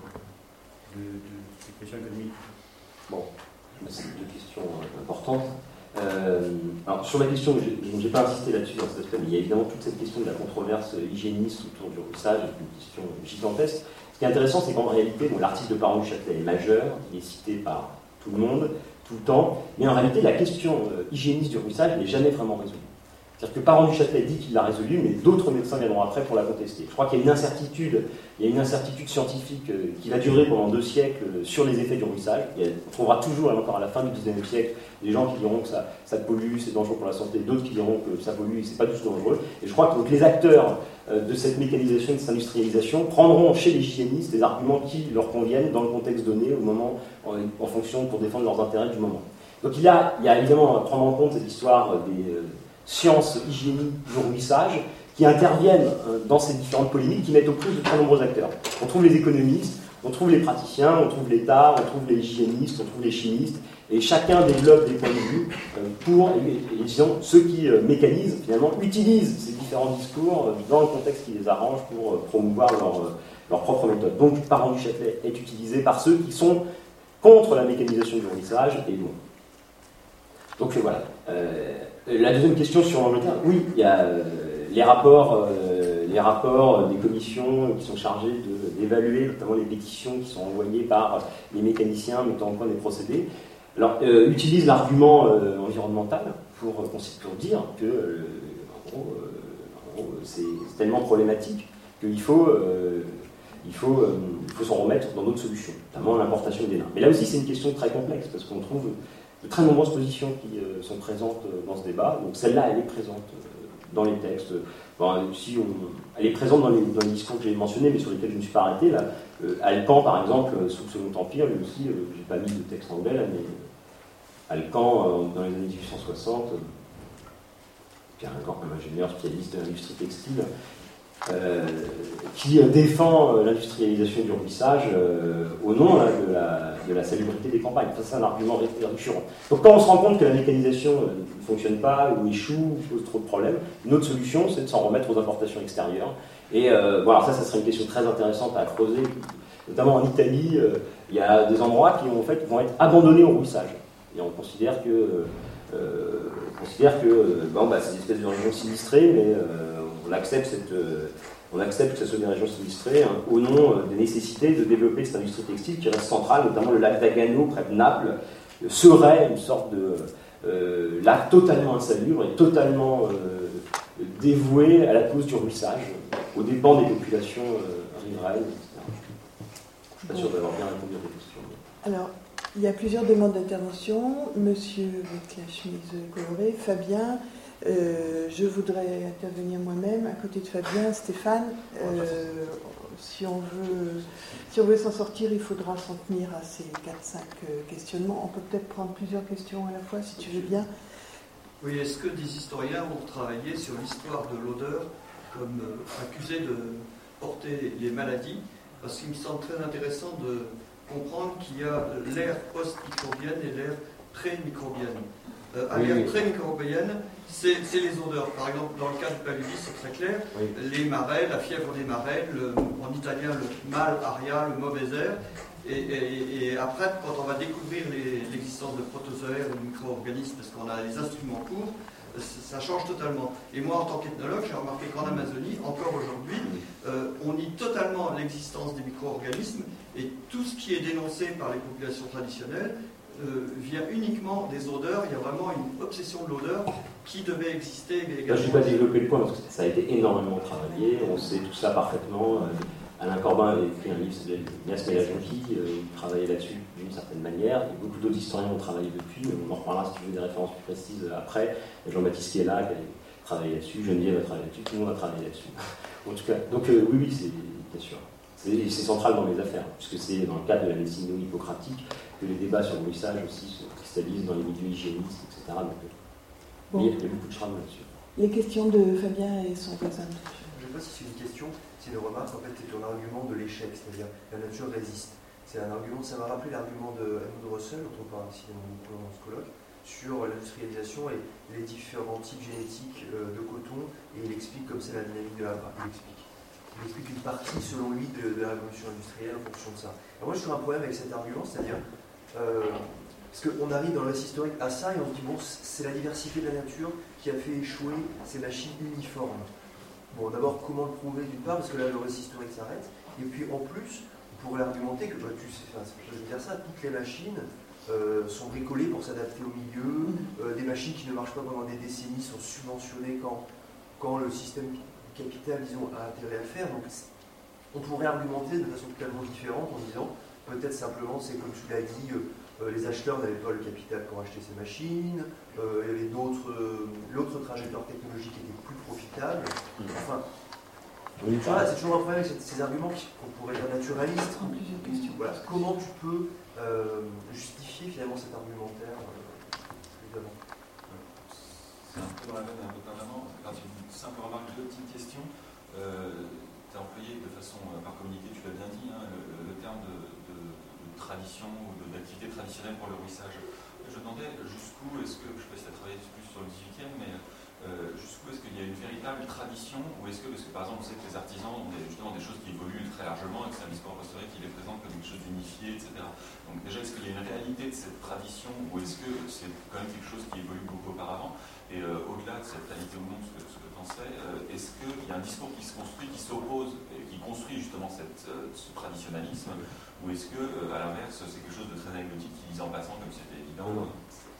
de, de, de cette question économique? Bon, c'est deux questions importantes. Euh, alors sur la question, je n'ai pas insisté là-dessus dans cet aspect, mais il y a évidemment toute cette question de la controverse hygiéniste autour du ruissage, une question gigantesque. Ce qui est intéressant, c'est qu'en réalité, bon, l'article de Parent du Châtelet est majeur, il est cité par tout le monde, tout le temps, mais en réalité, la question euh, hygiéniste du ruissage n'est jamais vraiment résolue. C'est-à-dire que Parent du Châtelet dit qu'il l'a résolu, mais d'autres médecins viendront après pour la contester. Je crois qu'il y a une incertitude, il y a une incertitude scientifique euh, qui va durer pendant deux siècles euh, sur les effets du ruissage. Il y a, on trouvera toujours, encore à la fin du dix-neuvième siècle, des gens qui diront que ça, ça pollue, c'est dangereux pour la santé, d'autres qui diront que ça pollue et c'est pas du tout dangereux. Et je crois que donc, les acteurs euh, de cette mécanisation et de cette industrialisation prendront chez les hygiénistes des arguments qui leur conviennent dans le contexte donné, au moment, en, en fonction, pour défendre leurs intérêts du moment. Donc il y a, il y a évidemment à prendre en compte cette histoire des euh, sciences hygiéniques du ruissage qui interviennent euh, dans ces différentes polémiques qui mettent au plus de très nombreux acteurs. On trouve les économistes, on trouve les praticiens, on trouve l'État, on trouve les hygiénistes, on trouve les chimistes, et chacun développe des points de vue euh, pour, et, et disons, ceux qui euh, mécanisent, finalement, utilisent ces différents discours euh, dans le contexte qui les arrange pour euh, promouvoir leur, euh, leur propre méthode. Donc, Parent du Châtelet est utilisé par ceux qui sont contre la mécanisation du ruissage, et bon. Donc voilà. Euh, la deuxième question sur l'Angleterre, oui, il y a euh, les rapports, euh, les rapports des commissions qui sont chargées de, d'évaluer notamment les pétitions qui sont envoyées par les mécaniciens mettant en point des procédés. Alors, euh, utilisent l'argument euh, environnemental pour, pour dire que, euh, en gros, euh, en gros c'est, c'est tellement problématique qu'il faut, euh, il faut, euh, il faut s'en remettre dans d'autres solutions, notamment l'importation des nains. Mais là aussi, c'est une question très complexe, parce qu'on trouve de très nombreuses positions qui euh, sont présentes dans ce débat. Donc celle-là, elle est présente euh, dans les textes. Bon, si on, elle est présente dans les, dans les discours que j'ai mentionnés, mais sur lesquels je ne me suis pas arrêté. Là, euh, Alcan, par exemple, sous le Second Empire, lui aussi, euh, j'ai pas mis de texte anglais, là, mais Alcan, euh, dans les années dix-huit cent soixante, euh, qui est un grand ingénieur spécialiste de l'industrie textile, Euh, qui euh, défend euh, l'industrialisation du remplissage euh, au nom là, de, la, de la salubrité des campagnes. Ça, c'est un argument récurrent. Donc quand on se rend compte que la mécanisation euh, ne fonctionne pas, ou échoue, ou pose trop de problèmes, une autre solution, c'est de s'en remettre aux importations extérieures. Et euh, voilà, ça, ça serait une question très intéressante à creuser. Notamment en Italie, euh, il y a des endroits qui en fait, vont être abandonnés au rouissage. Et on considère que, euh, on considère que euh, bon, bah, c'est une espèce de région sinistrée, mais euh, on accepte, cette, euh, on accepte que ce soit des régions sinistrées hein, au nom euh, des nécessités de développer cette industrie textile qui reste centrale, notamment le lac d'Agano près de Naples, euh, serait une sorte de euh, lac totalement insalubre et totalement euh, dévoué à la cause du ruissage, aux dépens des populations euh, riveraines, et cetera. Je ne suis pas sûr d'avoir bien répondu à vos questions. Alors, il y a plusieurs demandes d'intervention. Monsieur avec la chemise colorée, Fabien. Euh, je voudrais intervenir moi-même. À côté de Fabien, Stéphane. Euh, si on veut, si on veut s'en sortir, il faudra s'en tenir à ces quatre cinq questionnements. On peut peut-être prendre plusieurs questions à la fois, si tu veux bien. Oui, est-ce que des historiens ont travaillé sur l'histoire de l'odeur comme euh, accusé de porter les maladies? Parce qu'il me semble très intéressant de comprendre qu'il y a l'ère post-microbienne et l'ère pré-microbienne. Euh, à l'ère pré-microbienne, c'est, c'est les odeurs. Par exemple, dans le cas du paludisme, c'est très clair. Oui. Les marais, la fièvre des marais, le, en italien, le mal aria, le mauvais air. Et, et, et après, quand on va découvrir les, l'existence de protozoaires ou de micro-organismes, parce qu'on a les instruments courts, ça change totalement. Et moi, en tant qu'ethnologue, j'ai remarqué qu'en Amazonie, encore aujourd'hui, euh, on nie totalement l'existence des micro-organismes et tout ce qui est dénoncé par les populations traditionnelles euh, vient uniquement des odeurs. Il y a vraiment une obsession de l'odeur qui devait exister également. Je ne vais pas développer le point parce que ça a été énormément travaillé, on sait tout ça parfaitement. Alain Corbin avait écrit un livre, c'est Ignace Mélajonki, euh, il travaillait là-dessus d'une certaine manière, et beaucoup d'autres historiens ont travaillé depuis, on en reparlera si tu veux des références plus précises après. Jean-Baptiste qui est là, qui a travaillé là-dessus, Geneviève a travaillé là-dessus, tout le monde a travaillé là-dessus. En tout cas, donc euh, oui, oui, c'est bien sûr. C'est, c'est central dans les affaires, puisque c'est dans le cadre de la médecine hippocratique que les débats sur le ruissage aussi se cristallisent dans les milieux hygiénistes, et cetera. Donc, bon. il, y a, il y a beaucoup de charme là-dessus. Les questions de Fabien et son voisin. Je ne sais pas si c'est une question, c'est une remarque, en fait, c'est ton argument de l'échec, c'est-à-dire la nature résiste. C'est un argument, ça m'a rappelé l'argument de Helmut Russell, dont on parle ici dans ce colloque, sur l'industrialisation et les différents types génétiques de coton, et il explique comme c'est la dynamique de la grappe. Il explique. Il explique une partie, selon lui, de, de la révolution industrielle en fonction de ça. Et moi, je trouve un problème avec cet argument, c'est-à-dire, euh, parce qu'on arrive dans le récit historique à ça, et on se dit, bon, c'est la diversité de la nature qui a fait échouer ces machines uniformes. Bon, d'abord, comment le prouver d'une part, parce que là, le récit historique s'arrête, et puis en plus, on pourrait argumenter que, bah, tu sais, enfin, je veux dire ça, toutes les machines euh, sont bricolées pour s'adapter au milieu, euh, des machines qui ne marchent pas pendant des décennies sont subventionnées quand, quand le système capital, disons, a intérêt à le faire. Donc, on pourrait argumenter de façon totalement différente en disant, peut-être simplement, c'est comme tu l'as dit, euh, les acheteurs n'avaient pas le capital pour acheter ces machines, euh, il y avait d'autres, euh, l'autre trajectoire technologique était plus profitable. Enfin, oui, voilà, c'est toujours un problème avec ces arguments qu'on pourrait dire naturalistes. Voilà. Comment tu peux euh, justifier finalement cet argumentaire euh, évidemment. C'est un peu dans la veine, un peu pas vraiment. Une simple remarque, deux petites questions. Euh, tu as employé de façon euh, par communiqué, tu l'as bien dit, hein, le, le terme de, de, de tradition ou de, d'activité traditionnelle pour le ruissage. Je me demandais jusqu'où est-ce que, je ne sais pas si tu as travaillé plus sur le dix-huitième, mais euh, jusqu'où est-ce qu'il y a une véritable tradition, ou est-ce que, parce que par exemple, on sait que les artisans ont des, justement des choses qui évoluent très largement et que c'est un discours historique qui les présente comme quelque chose d'unifié, et cetera. Donc déjà, est-ce qu'il y a une réalité de cette tradition, ou est-ce que c'est quand même quelque chose qui évolue beaucoup auparavant? Et euh, au-delà de cette réalité ou non, ce que, ce que tu en sais, euh, est-ce qu'il y a un discours qui se construit, qui s'oppose, et qui construit justement cette, euh, ce traditionnalisme, ou est-ce que, euh, à l'inverse, c'est quelque chose de très anecdotique qui dise en passant, comme c'était évident? Non.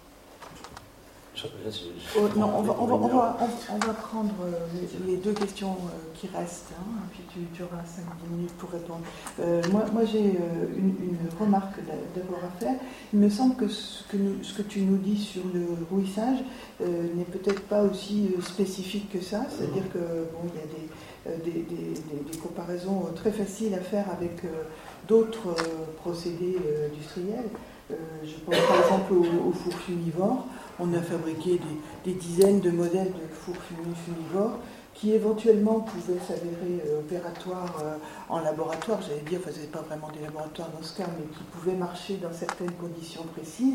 Oh, non, on va, on, va, on, va, on va prendre les, les deux questions qui restent, hein, puis tu, tu auras cinq dix minutes pour répondre. Euh, moi, moi j'ai une, une remarque d'abord à faire. Il me semble que ce que, nous, ce que tu nous dis sur le rouissage euh, n'est peut-être pas aussi spécifique que ça, c'est-à-dire que bon, il y a des, des, des, des, des comparaisons très faciles à faire avec euh, d'autres euh, procédés euh, industriels. Euh, je pense par exemple au, au four funivore. On a fabriqué des, des dizaines de modèles de fours funivores qui éventuellement pouvaient s'avérer euh, opératoires euh, en laboratoire, j'allais dire, enfin, ce n'est pas vraiment des laboratoires dans ce cas, mais qui pouvaient marcher dans certaines conditions précises,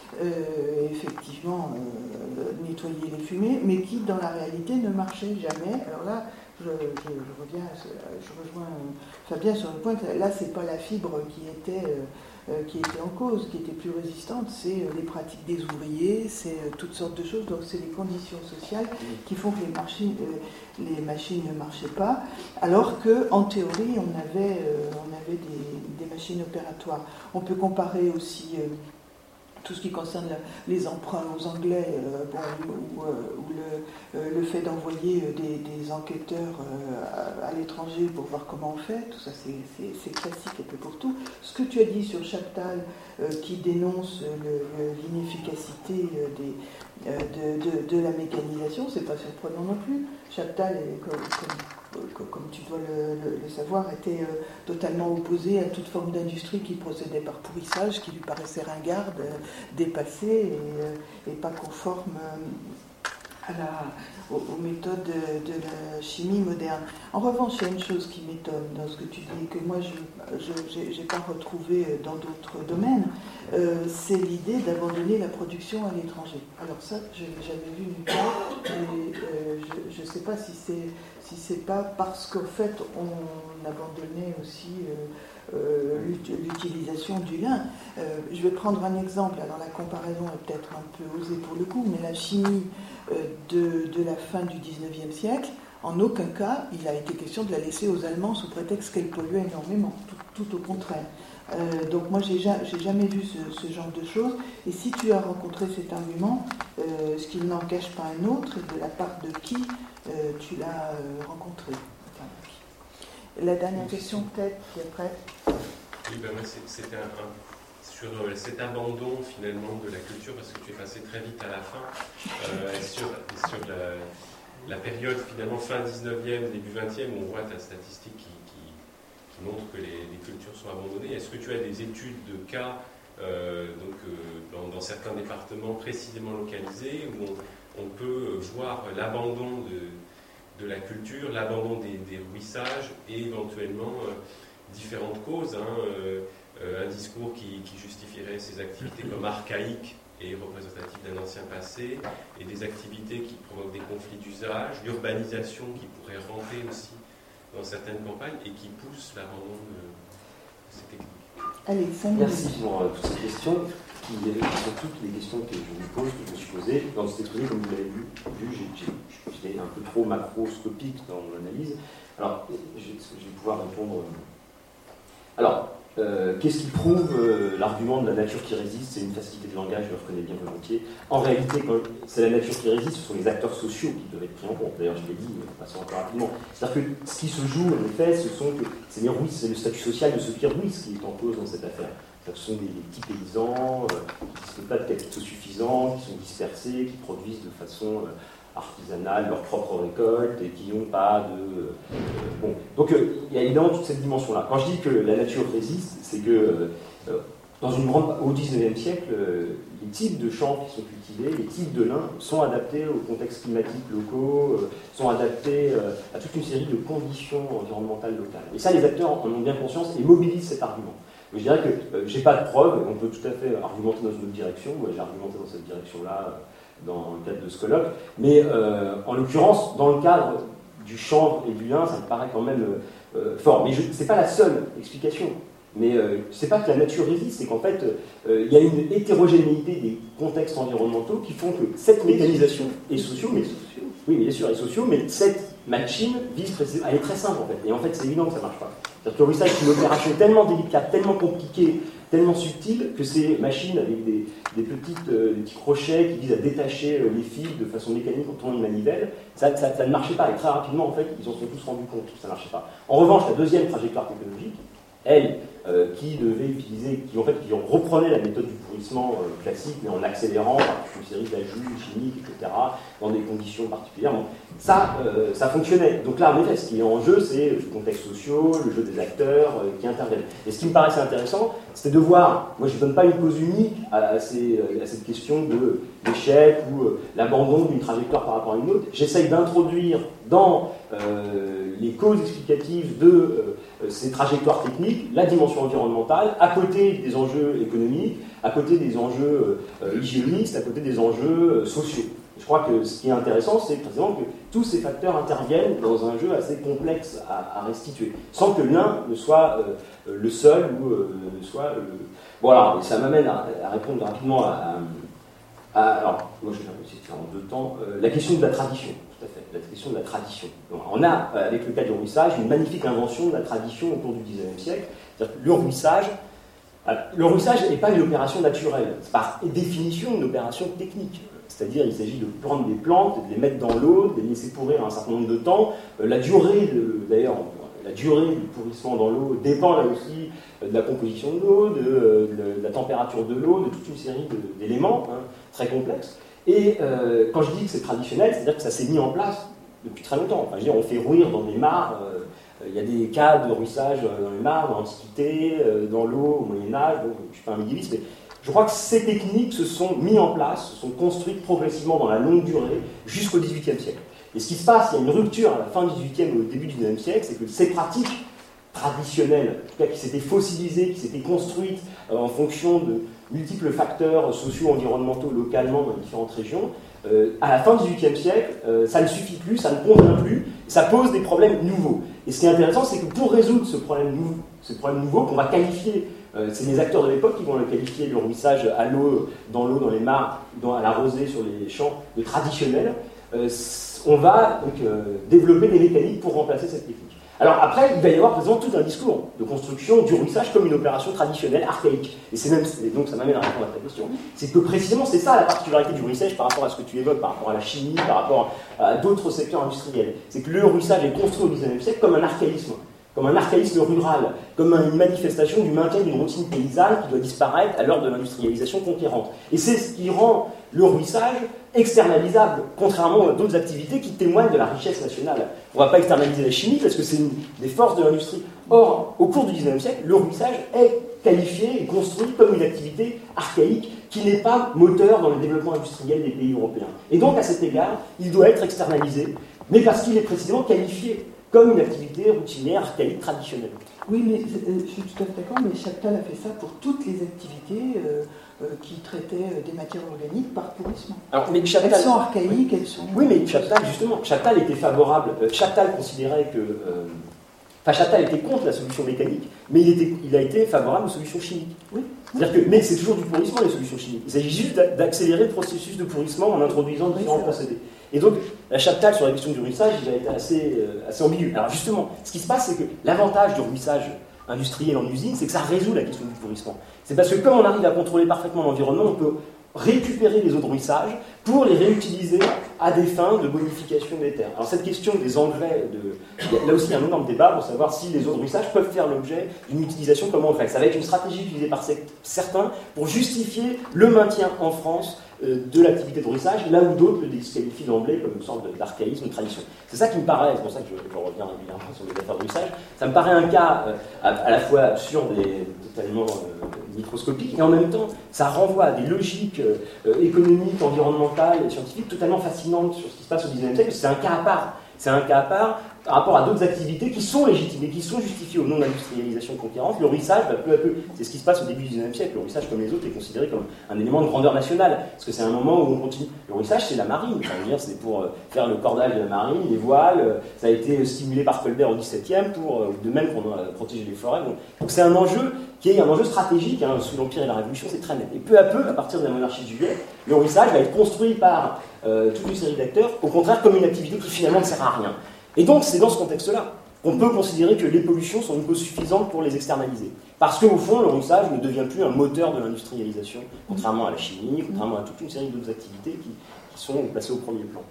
euh, effectivement euh, nettoyer les fumées, mais qui dans la réalité ne marchaient jamais. Alors là, je, je, je reviens, je rejoins Fabien sur le point que là, c'est pas la fibre qui était... Euh, Euh, qui était en cause, qui était plus résistante, c'est euh, les pratiques des ouvriers, c'est euh, toutes sortes de choses, donc c'est les conditions sociales qui font que les machines, euh, les machines ne marchaient pas, alors qu'en théorie, on avait, euh, on avait des, des machines opératoires. On peut comparer aussi euh, tout ce qui concerne la, les emprunts aux Anglais, euh, bon, ou, euh, ou le, euh, le fait d'envoyer des, des enquêteurs euh, à, à l'étranger pour voir comment on fait, tout ça c'est, c'est, c'est classique un peu pour tout. Ce que tu as dit sur Chaptal, euh, qui dénonce le, le, l'inefficacité euh, des, euh, de, de, de la mécanisation, c'est pas surprenant non plus. Chaptal, est, comme, comme, comme tu dois le, le, le savoir, était euh, totalement opposé à toute forme d'industrie qui procédait par pourrissage, qui lui paraissait ringarde, euh, dépassée et, euh, et pas conforme euh, à la, aux, aux méthodes de, de la chimie moderne. En revanche, il y a une chose qui m'étonne dans ce que tu dis, que moi je n'ai pas retrouvé dans d'autres domaines, euh, c'est l'idée d'abandonner la production à l'étranger. Alors ça, je n'ai jamais vu nulle part, et euh, je ne sais pas si c'est si c'est pas parce qu'en fait on abandonnait aussi euh, euh, l'utilisation du lin. Euh, je vais prendre un exemple, alors la comparaison est peut-être un peu osée pour le coup, mais la chimie euh, de, de la fin du dix-neuvième siècle, en aucun cas il a été question de la laisser aux Allemands sous prétexte qu'elle polluait énormément, tout, tout au contraire. Euh, donc moi j'ai, j'ai jamais vu ce, ce genre de choses, et si tu as rencontré cet argument, euh, ce qui n'en cache pas un autre, de la part de qui euh, tu l'as euh, rencontré. Enfin, la dernière question peut-être, puis après. Oui, ben moi c'était un, un, sur euh, cet abandon finalement de la culture, parce que tu es passé très vite à la fin, euh, sur, sur la, la période finalement fin dix-neuvième, début vingtième, où on voit ta statistique qui qui montre que les, les cultures sont abandonnées. Est-ce que tu as des études de cas euh, donc, euh, dans, dans certains départements précisément localisés où on, on peut voir l'abandon de, de la culture, l'abandon des, des ruissages et éventuellement euh, différentes causes, hein, euh, euh, un discours qui, qui justifierait ces activités comme archaïques et représentatives d'un ancien passé, et des activités qui provoquent des conflits d'usage, l'urbanisation qui pourrait ramper aussi dans certaines campagnes et qui pousse l'abandon de, de ces techniques. Alexandre. Merci pour euh, toutes ces questions, qui, qui sont toutes les questions que je me pose, que je me suis posées. Dans cet exposé, comme vous l'avez vu, vu j'ai, j'ai, j'étais un peu trop macroscopique dans mon analyse. Alors, je, je vais pouvoir répondre. Alors, euh, qu'est-ce qui prouve euh, l'argument de la nature qui résiste? C'est une facilité de langage, je le reconnais bien volontiers. En réalité, quand c'est la nature qui résiste, ce sont les acteurs sociaux qui doivent être pris en compte. D'ailleurs, je l'ai dit, passons encore rapidement. C'est-à-dire que ce qui se joue, en effet, ce sont que, c'est, bien, oui, c'est le statut social de ceux qui ruissent qui est en cause dans cette affaire. Ce sont des, des petits paysans euh, qui ne disposent pas de capitaux suffisants, qui sont dispersés, qui produisent de façon euh, artisanale leur propre récolte et qui n'ont pas de... Euh, bon. Donc euh, il y a évidemment toute cette dimension-là. Quand je dis que la nature résiste, c'est que euh, dans une grande, au dix-neuvième siècle, euh, les types de champs qui sont cultivés, les types de lin sont adaptés aux contextes climatiques locaux, euh, sont adaptés euh, à toute une série de conditions environnementales locales. Et ça, les acteurs en ont bien conscience et mobilisent cet argument. Je dirais que euh, j'ai pas de preuves, on peut tout à fait argumenter dans une autre direction, moi j'ai argumenté dans cette direction-là, euh, dans le cadre de ce colloque, mais euh, en l'occurrence, dans le cadre du chanvre et du lin, ça me paraît quand même euh, fort. Mais ce n'est pas la seule explication. Mais euh, c'est pas que la nature résiste, c'est qu'en fait, euh, il y a une hétérogénéité des contextes environnementaux qui font que cette mécanisation est sociaux, mais oui, bien sûr, est sociaux, mais cette machine vise, elle est très simple en fait. Et en fait, c'est évident que ça ne marche pas. C'est-à-dire que le ruissage, c'est une opération tellement délicate, tellement compliquée, tellement subtile, que ces machines avec des, des, petites, euh, des petits crochets qui visent à détacher euh, les fils de façon mécanique en tournant une manivelle, ça, ça, ça ne marchait pas. Et très rapidement, en fait, ils en sont tous rendus compte que ça ne marchait pas. En revanche, la deuxième trajectoire technologique, elle, euh, qui devait utiliser, qui en fait qui reprenait la méthode du pourrissement euh, classique, mais en accélérant par une série d'ajouts chimiques, et cetera, dans des conditions particulières. Bon, ça, euh, ça fonctionnait. Donc là, en effet, ce qui est en jeu, c'est le contexte social, le jeu des acteurs euh, qui interviennent. Et ce qui me paraissait intéressant, c'était de voir, moi je ne donne pas une cause unique à, ces, à cette question de l'échec ou euh, l'abandon d'une trajectoire par rapport à une autre. J'essaye d'introduire dans euh, les causes explicatives de euh, ces trajectoires techniques la dimension environnementale, à côté des enjeux économiques, à côté des enjeux euh, hygiénistes, à côté des enjeux euh, sociaux. Je crois que ce qui est intéressant, c'est précisément que tous ces facteurs interviennent dans un jeu assez complexe à, à restituer, sans que l'un ne soit euh, le seul ou euh, ne soit le... Voilà, et ça m'amène à, à répondre rapidement à... à, à alors, moi je vais essayer de faire en deux temps, euh, la question de la tradition, tout à fait, la question de la tradition. Donc, on a, avec le cas du ruissage, une magnifique invention de la tradition au cours du dix-neuvième siècle, c'est-à-dire que le ruissage, le ruissage n'est pas une opération naturelle, c'est par définition une opération technique. C'est-à-dire, il s'agit de prendre des plantes, de les mettre dans l'eau, de les laisser pourrir un certain nombre de temps. Euh, la durée, de, d'ailleurs, la durée du pourrissement dans l'eau dépend là aussi de la composition de l'eau, de, de, de la température de l'eau, de toute une série de, d'éléments hein, très complexes. Et euh, quand je dis que c'est traditionnel, c'est-à-dire que ça s'est mis en place depuis très longtemps. Enfin, je veux dire, on fait rouir dans des mares. Euh, il y a des cas de ruissage dans les mares, dans l'Antiquité, euh, dans l'eau, au Moyen-Âge. Bon, je ne suis pas un médiéviste, mais je crois que ces techniques se sont mises en place, se sont construites progressivement dans la longue durée jusqu'au dix-huitième siècle. Et ce qui se passe, il y a une rupture à la fin du dix-huitième et au début du dix-neuvième siècle, c'est que ces pratiques traditionnelles, en tout cas qui s'étaient fossilisées, qui s'étaient construites euh, en fonction de multiples facteurs socio-environnementaux localement dans les différentes régions, euh, à la fin du dix-huitième siècle, euh, ça ne suffit plus, ça ne convient plus, ça pose des problèmes nouveaux. Et ce qui est intéressant, c'est que pour résoudre ce problème nouveau, ce problème nouveau qu'on va qualifier, euh, c'est les acteurs de l'époque qui vont le qualifier, le ruissage à l'eau, dans l'eau, dans les mares, dans, à la rosée, sur les champs, de traditionnel, euh, on va donc euh, développer des mécaniques pour remplacer cette technique. Alors après, il va y avoir précisément tout un discours de construction du ruissage comme une opération traditionnelle, archaïque. Et c'est même, et donc ça m'amène à répondre à ta question, c'est que précisément c'est ça la particularité du ruissage par rapport à ce que tu évoques, par rapport à la chimie, par rapport à d'autres secteurs industriels. C'est que le ruissage est construit au dix-neuvième siècle comme un archaïsme, comme un archaïsme rural, comme une manifestation du maintien d'une routine paysanne qui doit disparaître à l'heure de l'industrialisation conquérante. Et c'est ce qui rend le ruissage externalisable, contrairement à d'autres activités qui témoignent de la richesse nationale. On ne va pas externaliser la chimie parce que c'est une des forces de l'industrie. Or, au cours du dix-neuvième siècle, le ruissage est qualifié et construit comme une activité archaïque qui n'est pas moteur dans le développement industriel des pays européens. Et donc, à cet égard, il doit être externalisé, mais parce qu'il est précisément qualifié comme une activité routinière, archaïque, traditionnelle. Oui, mais euh, je suis tout à fait d'accord, mais Chaptal a fait ça pour toutes les activités euh, euh, qui traitaient euh, des matières organiques par pourrissement. Alors, mais Chaptal, elles sont archaïques, elles sont... Oui, mais Chaptal, justement, Chaptal était favorable. Euh, Chaptal considérait que... Euh, Enfin, Chaptal était contre la solution mécanique, mais il, était, il a été favorable aux solutions chimiques. Oui. C'est-à-dire que, mais c'est toujours du pourrissement, les solutions chimiques. Il s'agit juste d'accélérer le processus de pourrissement en introduisant différents procédés. Et donc, la Chaptal, sur la question du ruissage, il a été assez, euh, assez ambigu. Alors justement, ce qui se passe, c'est que l'avantage du ruissage industriel en usine, c'est que ça résout la question du pourrissement. C'est parce que comme on arrive à contrôler parfaitement l'environnement, on peut récupérer les eaux de ruissage pour les réutiliser à des fins de bonification des terres. Alors cette question des engrais, de... là aussi il y a un énorme débat pour savoir si les eaux de ruissage peuvent faire l'objet d'une utilisation comme engrais. Ça va être une stratégie utilisée par certains pour justifier le maintien en France de l'activité de ruissage, là où d'autres le disqualifient d'emblée comme une sorte d'archaïsme, de tradition. C'est ça qui me paraît, c'est pour ça que je, je reviens régulièrement sur les affaires de ruissage, ça me paraît un cas euh, à, à la fois absurde et totalement euh, microscopique, et en même temps, ça renvoie à des logiques euh, économiques, environnementales et scientifiques totalement fascinantes sur ce qui se passe au dix-neuvième siècle. C'est un cas à part. C'est un cas à part par rapport à d'autres activités qui sont légitimées, qui sont justifiées au nom d'industrialisation et de concurrence. Le ruissage, bah, peu à peu, c'est ce qui se passe au début du dix-neuvième siècle. Le ruissage, comme les autres, est considéré comme un élément de grandeur nationale, parce que c'est un moment où on continue. Le ruissage, c'est la marine, ça veut dire, c'est pour euh, faire le cordage de la marine, les voiles, euh, ça a été stimulé par Colbert au dix-septième, pour, euh, de même qu'on a protégé les forêts. Donc, donc c'est un enjeu qui est un enjeu stratégique, hein, sous l'Empire et la Révolution, c'est très net. Et peu à peu, à partir de la monarchie de Juillet, le ruissage va être construit par euh, toute une série d'acteurs, au contraire comme une activité qui finalement ne sert à rien. Et donc, c'est dans ce contexte-là qu'on peut considérer que les pollutions sont une cause suffisante pour les externaliser. Parce qu'au fond, le ruissage ne devient plus un moteur de l'industrialisation, contrairement à la chimie, contrairement à toute une série d'autres activités qui, qui sont placées au premier plan.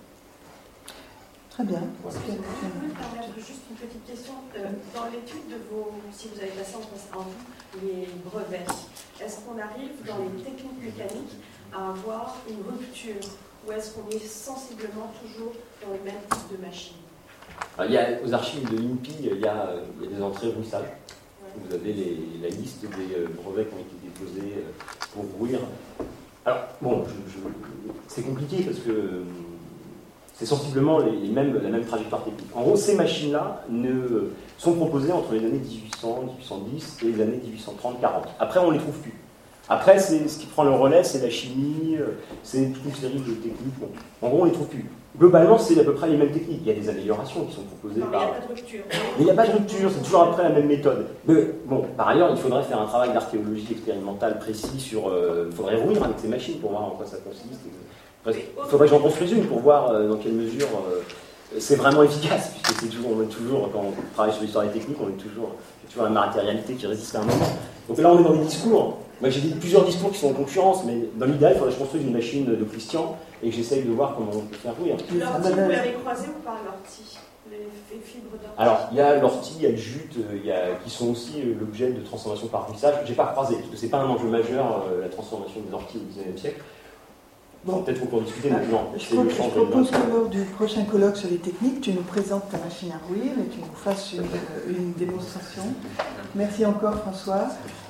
Très bien. Voilà. Je peux me permettre juste une petite question. Dans l'étude de vos, si vous avez passé en tout les brevets, est-ce qu'on arrive dans les techniques mécaniques à avoir une rupture, ou est-ce qu'on est sensiblement toujours dans le même type de machine? Alors, il y a, aux archives de l'I N P I, il y a, il y a des entrées ruissage. Ouais. Vous avez les, la liste des brevets qui ont été déposés pour rouir. Alors, bon, je, je, c'est compliqué parce que c'est sensiblement les, les mêmes, la même trajectoire technique. En gros, ces machines-là ne, sont proposées entre les années dix-huit cents, dix-huit cent dix et les années dix-huit cent trente quarante. Après, on ne les trouve plus. Après, c'est, ce qui prend le relais, c'est la chimie, c'est toute une série de techniques. Bon, en gros, on ne les trouve plus. Globalement, c'est à peu près les mêmes techniques. Il y a des améliorations qui sont proposées non, par... Mais il n'y a pas de rupture. Mais il n'y a pas de rupture, c'est toujours après la même méthode. Mais bon, par ailleurs, il faudrait faire un travail d'archéologie expérimentale précis sur... Euh, il faudrait rouiller avec ces machines pour voir en quoi ça consiste. Il faudrait que j'en construise une pour voir euh, dans quelle mesure euh, c'est vraiment efficace, puisque c'est toujours, on est toujours, quand on travaille sur l'histoire des techniques, on est toujours, il y a toujours la matérialité qui résiste à un moment. Donc là, on est dans les discours. Moi, j'ai dit plusieurs discours qui sont en concurrence, mais dans l'idéal, il faudrait que je construise une machine de Christian et que j'essaye de voir comment on peut faire rouiller. L'ortie, vous l'avez croisé ou pas, l'ortie? Les fibres d'ortie? Alors, il y a l'ortie, il y a le jute, il y a, qui sont aussi l'objet de transformation par ruissage. Je n'ai pas croisé, parce que ce n'est pas un enjeu majeur, euh, la transformation des orties au dix-neuvième siècle. Bon, peut-être qu'on peut en discuter maintenant. Je, pro- je propose que lors du prochain colloque sur les techniques, tu nous présentes ta machine à rouiller et tu nous fasses une, une démonstration. Merci encore, François.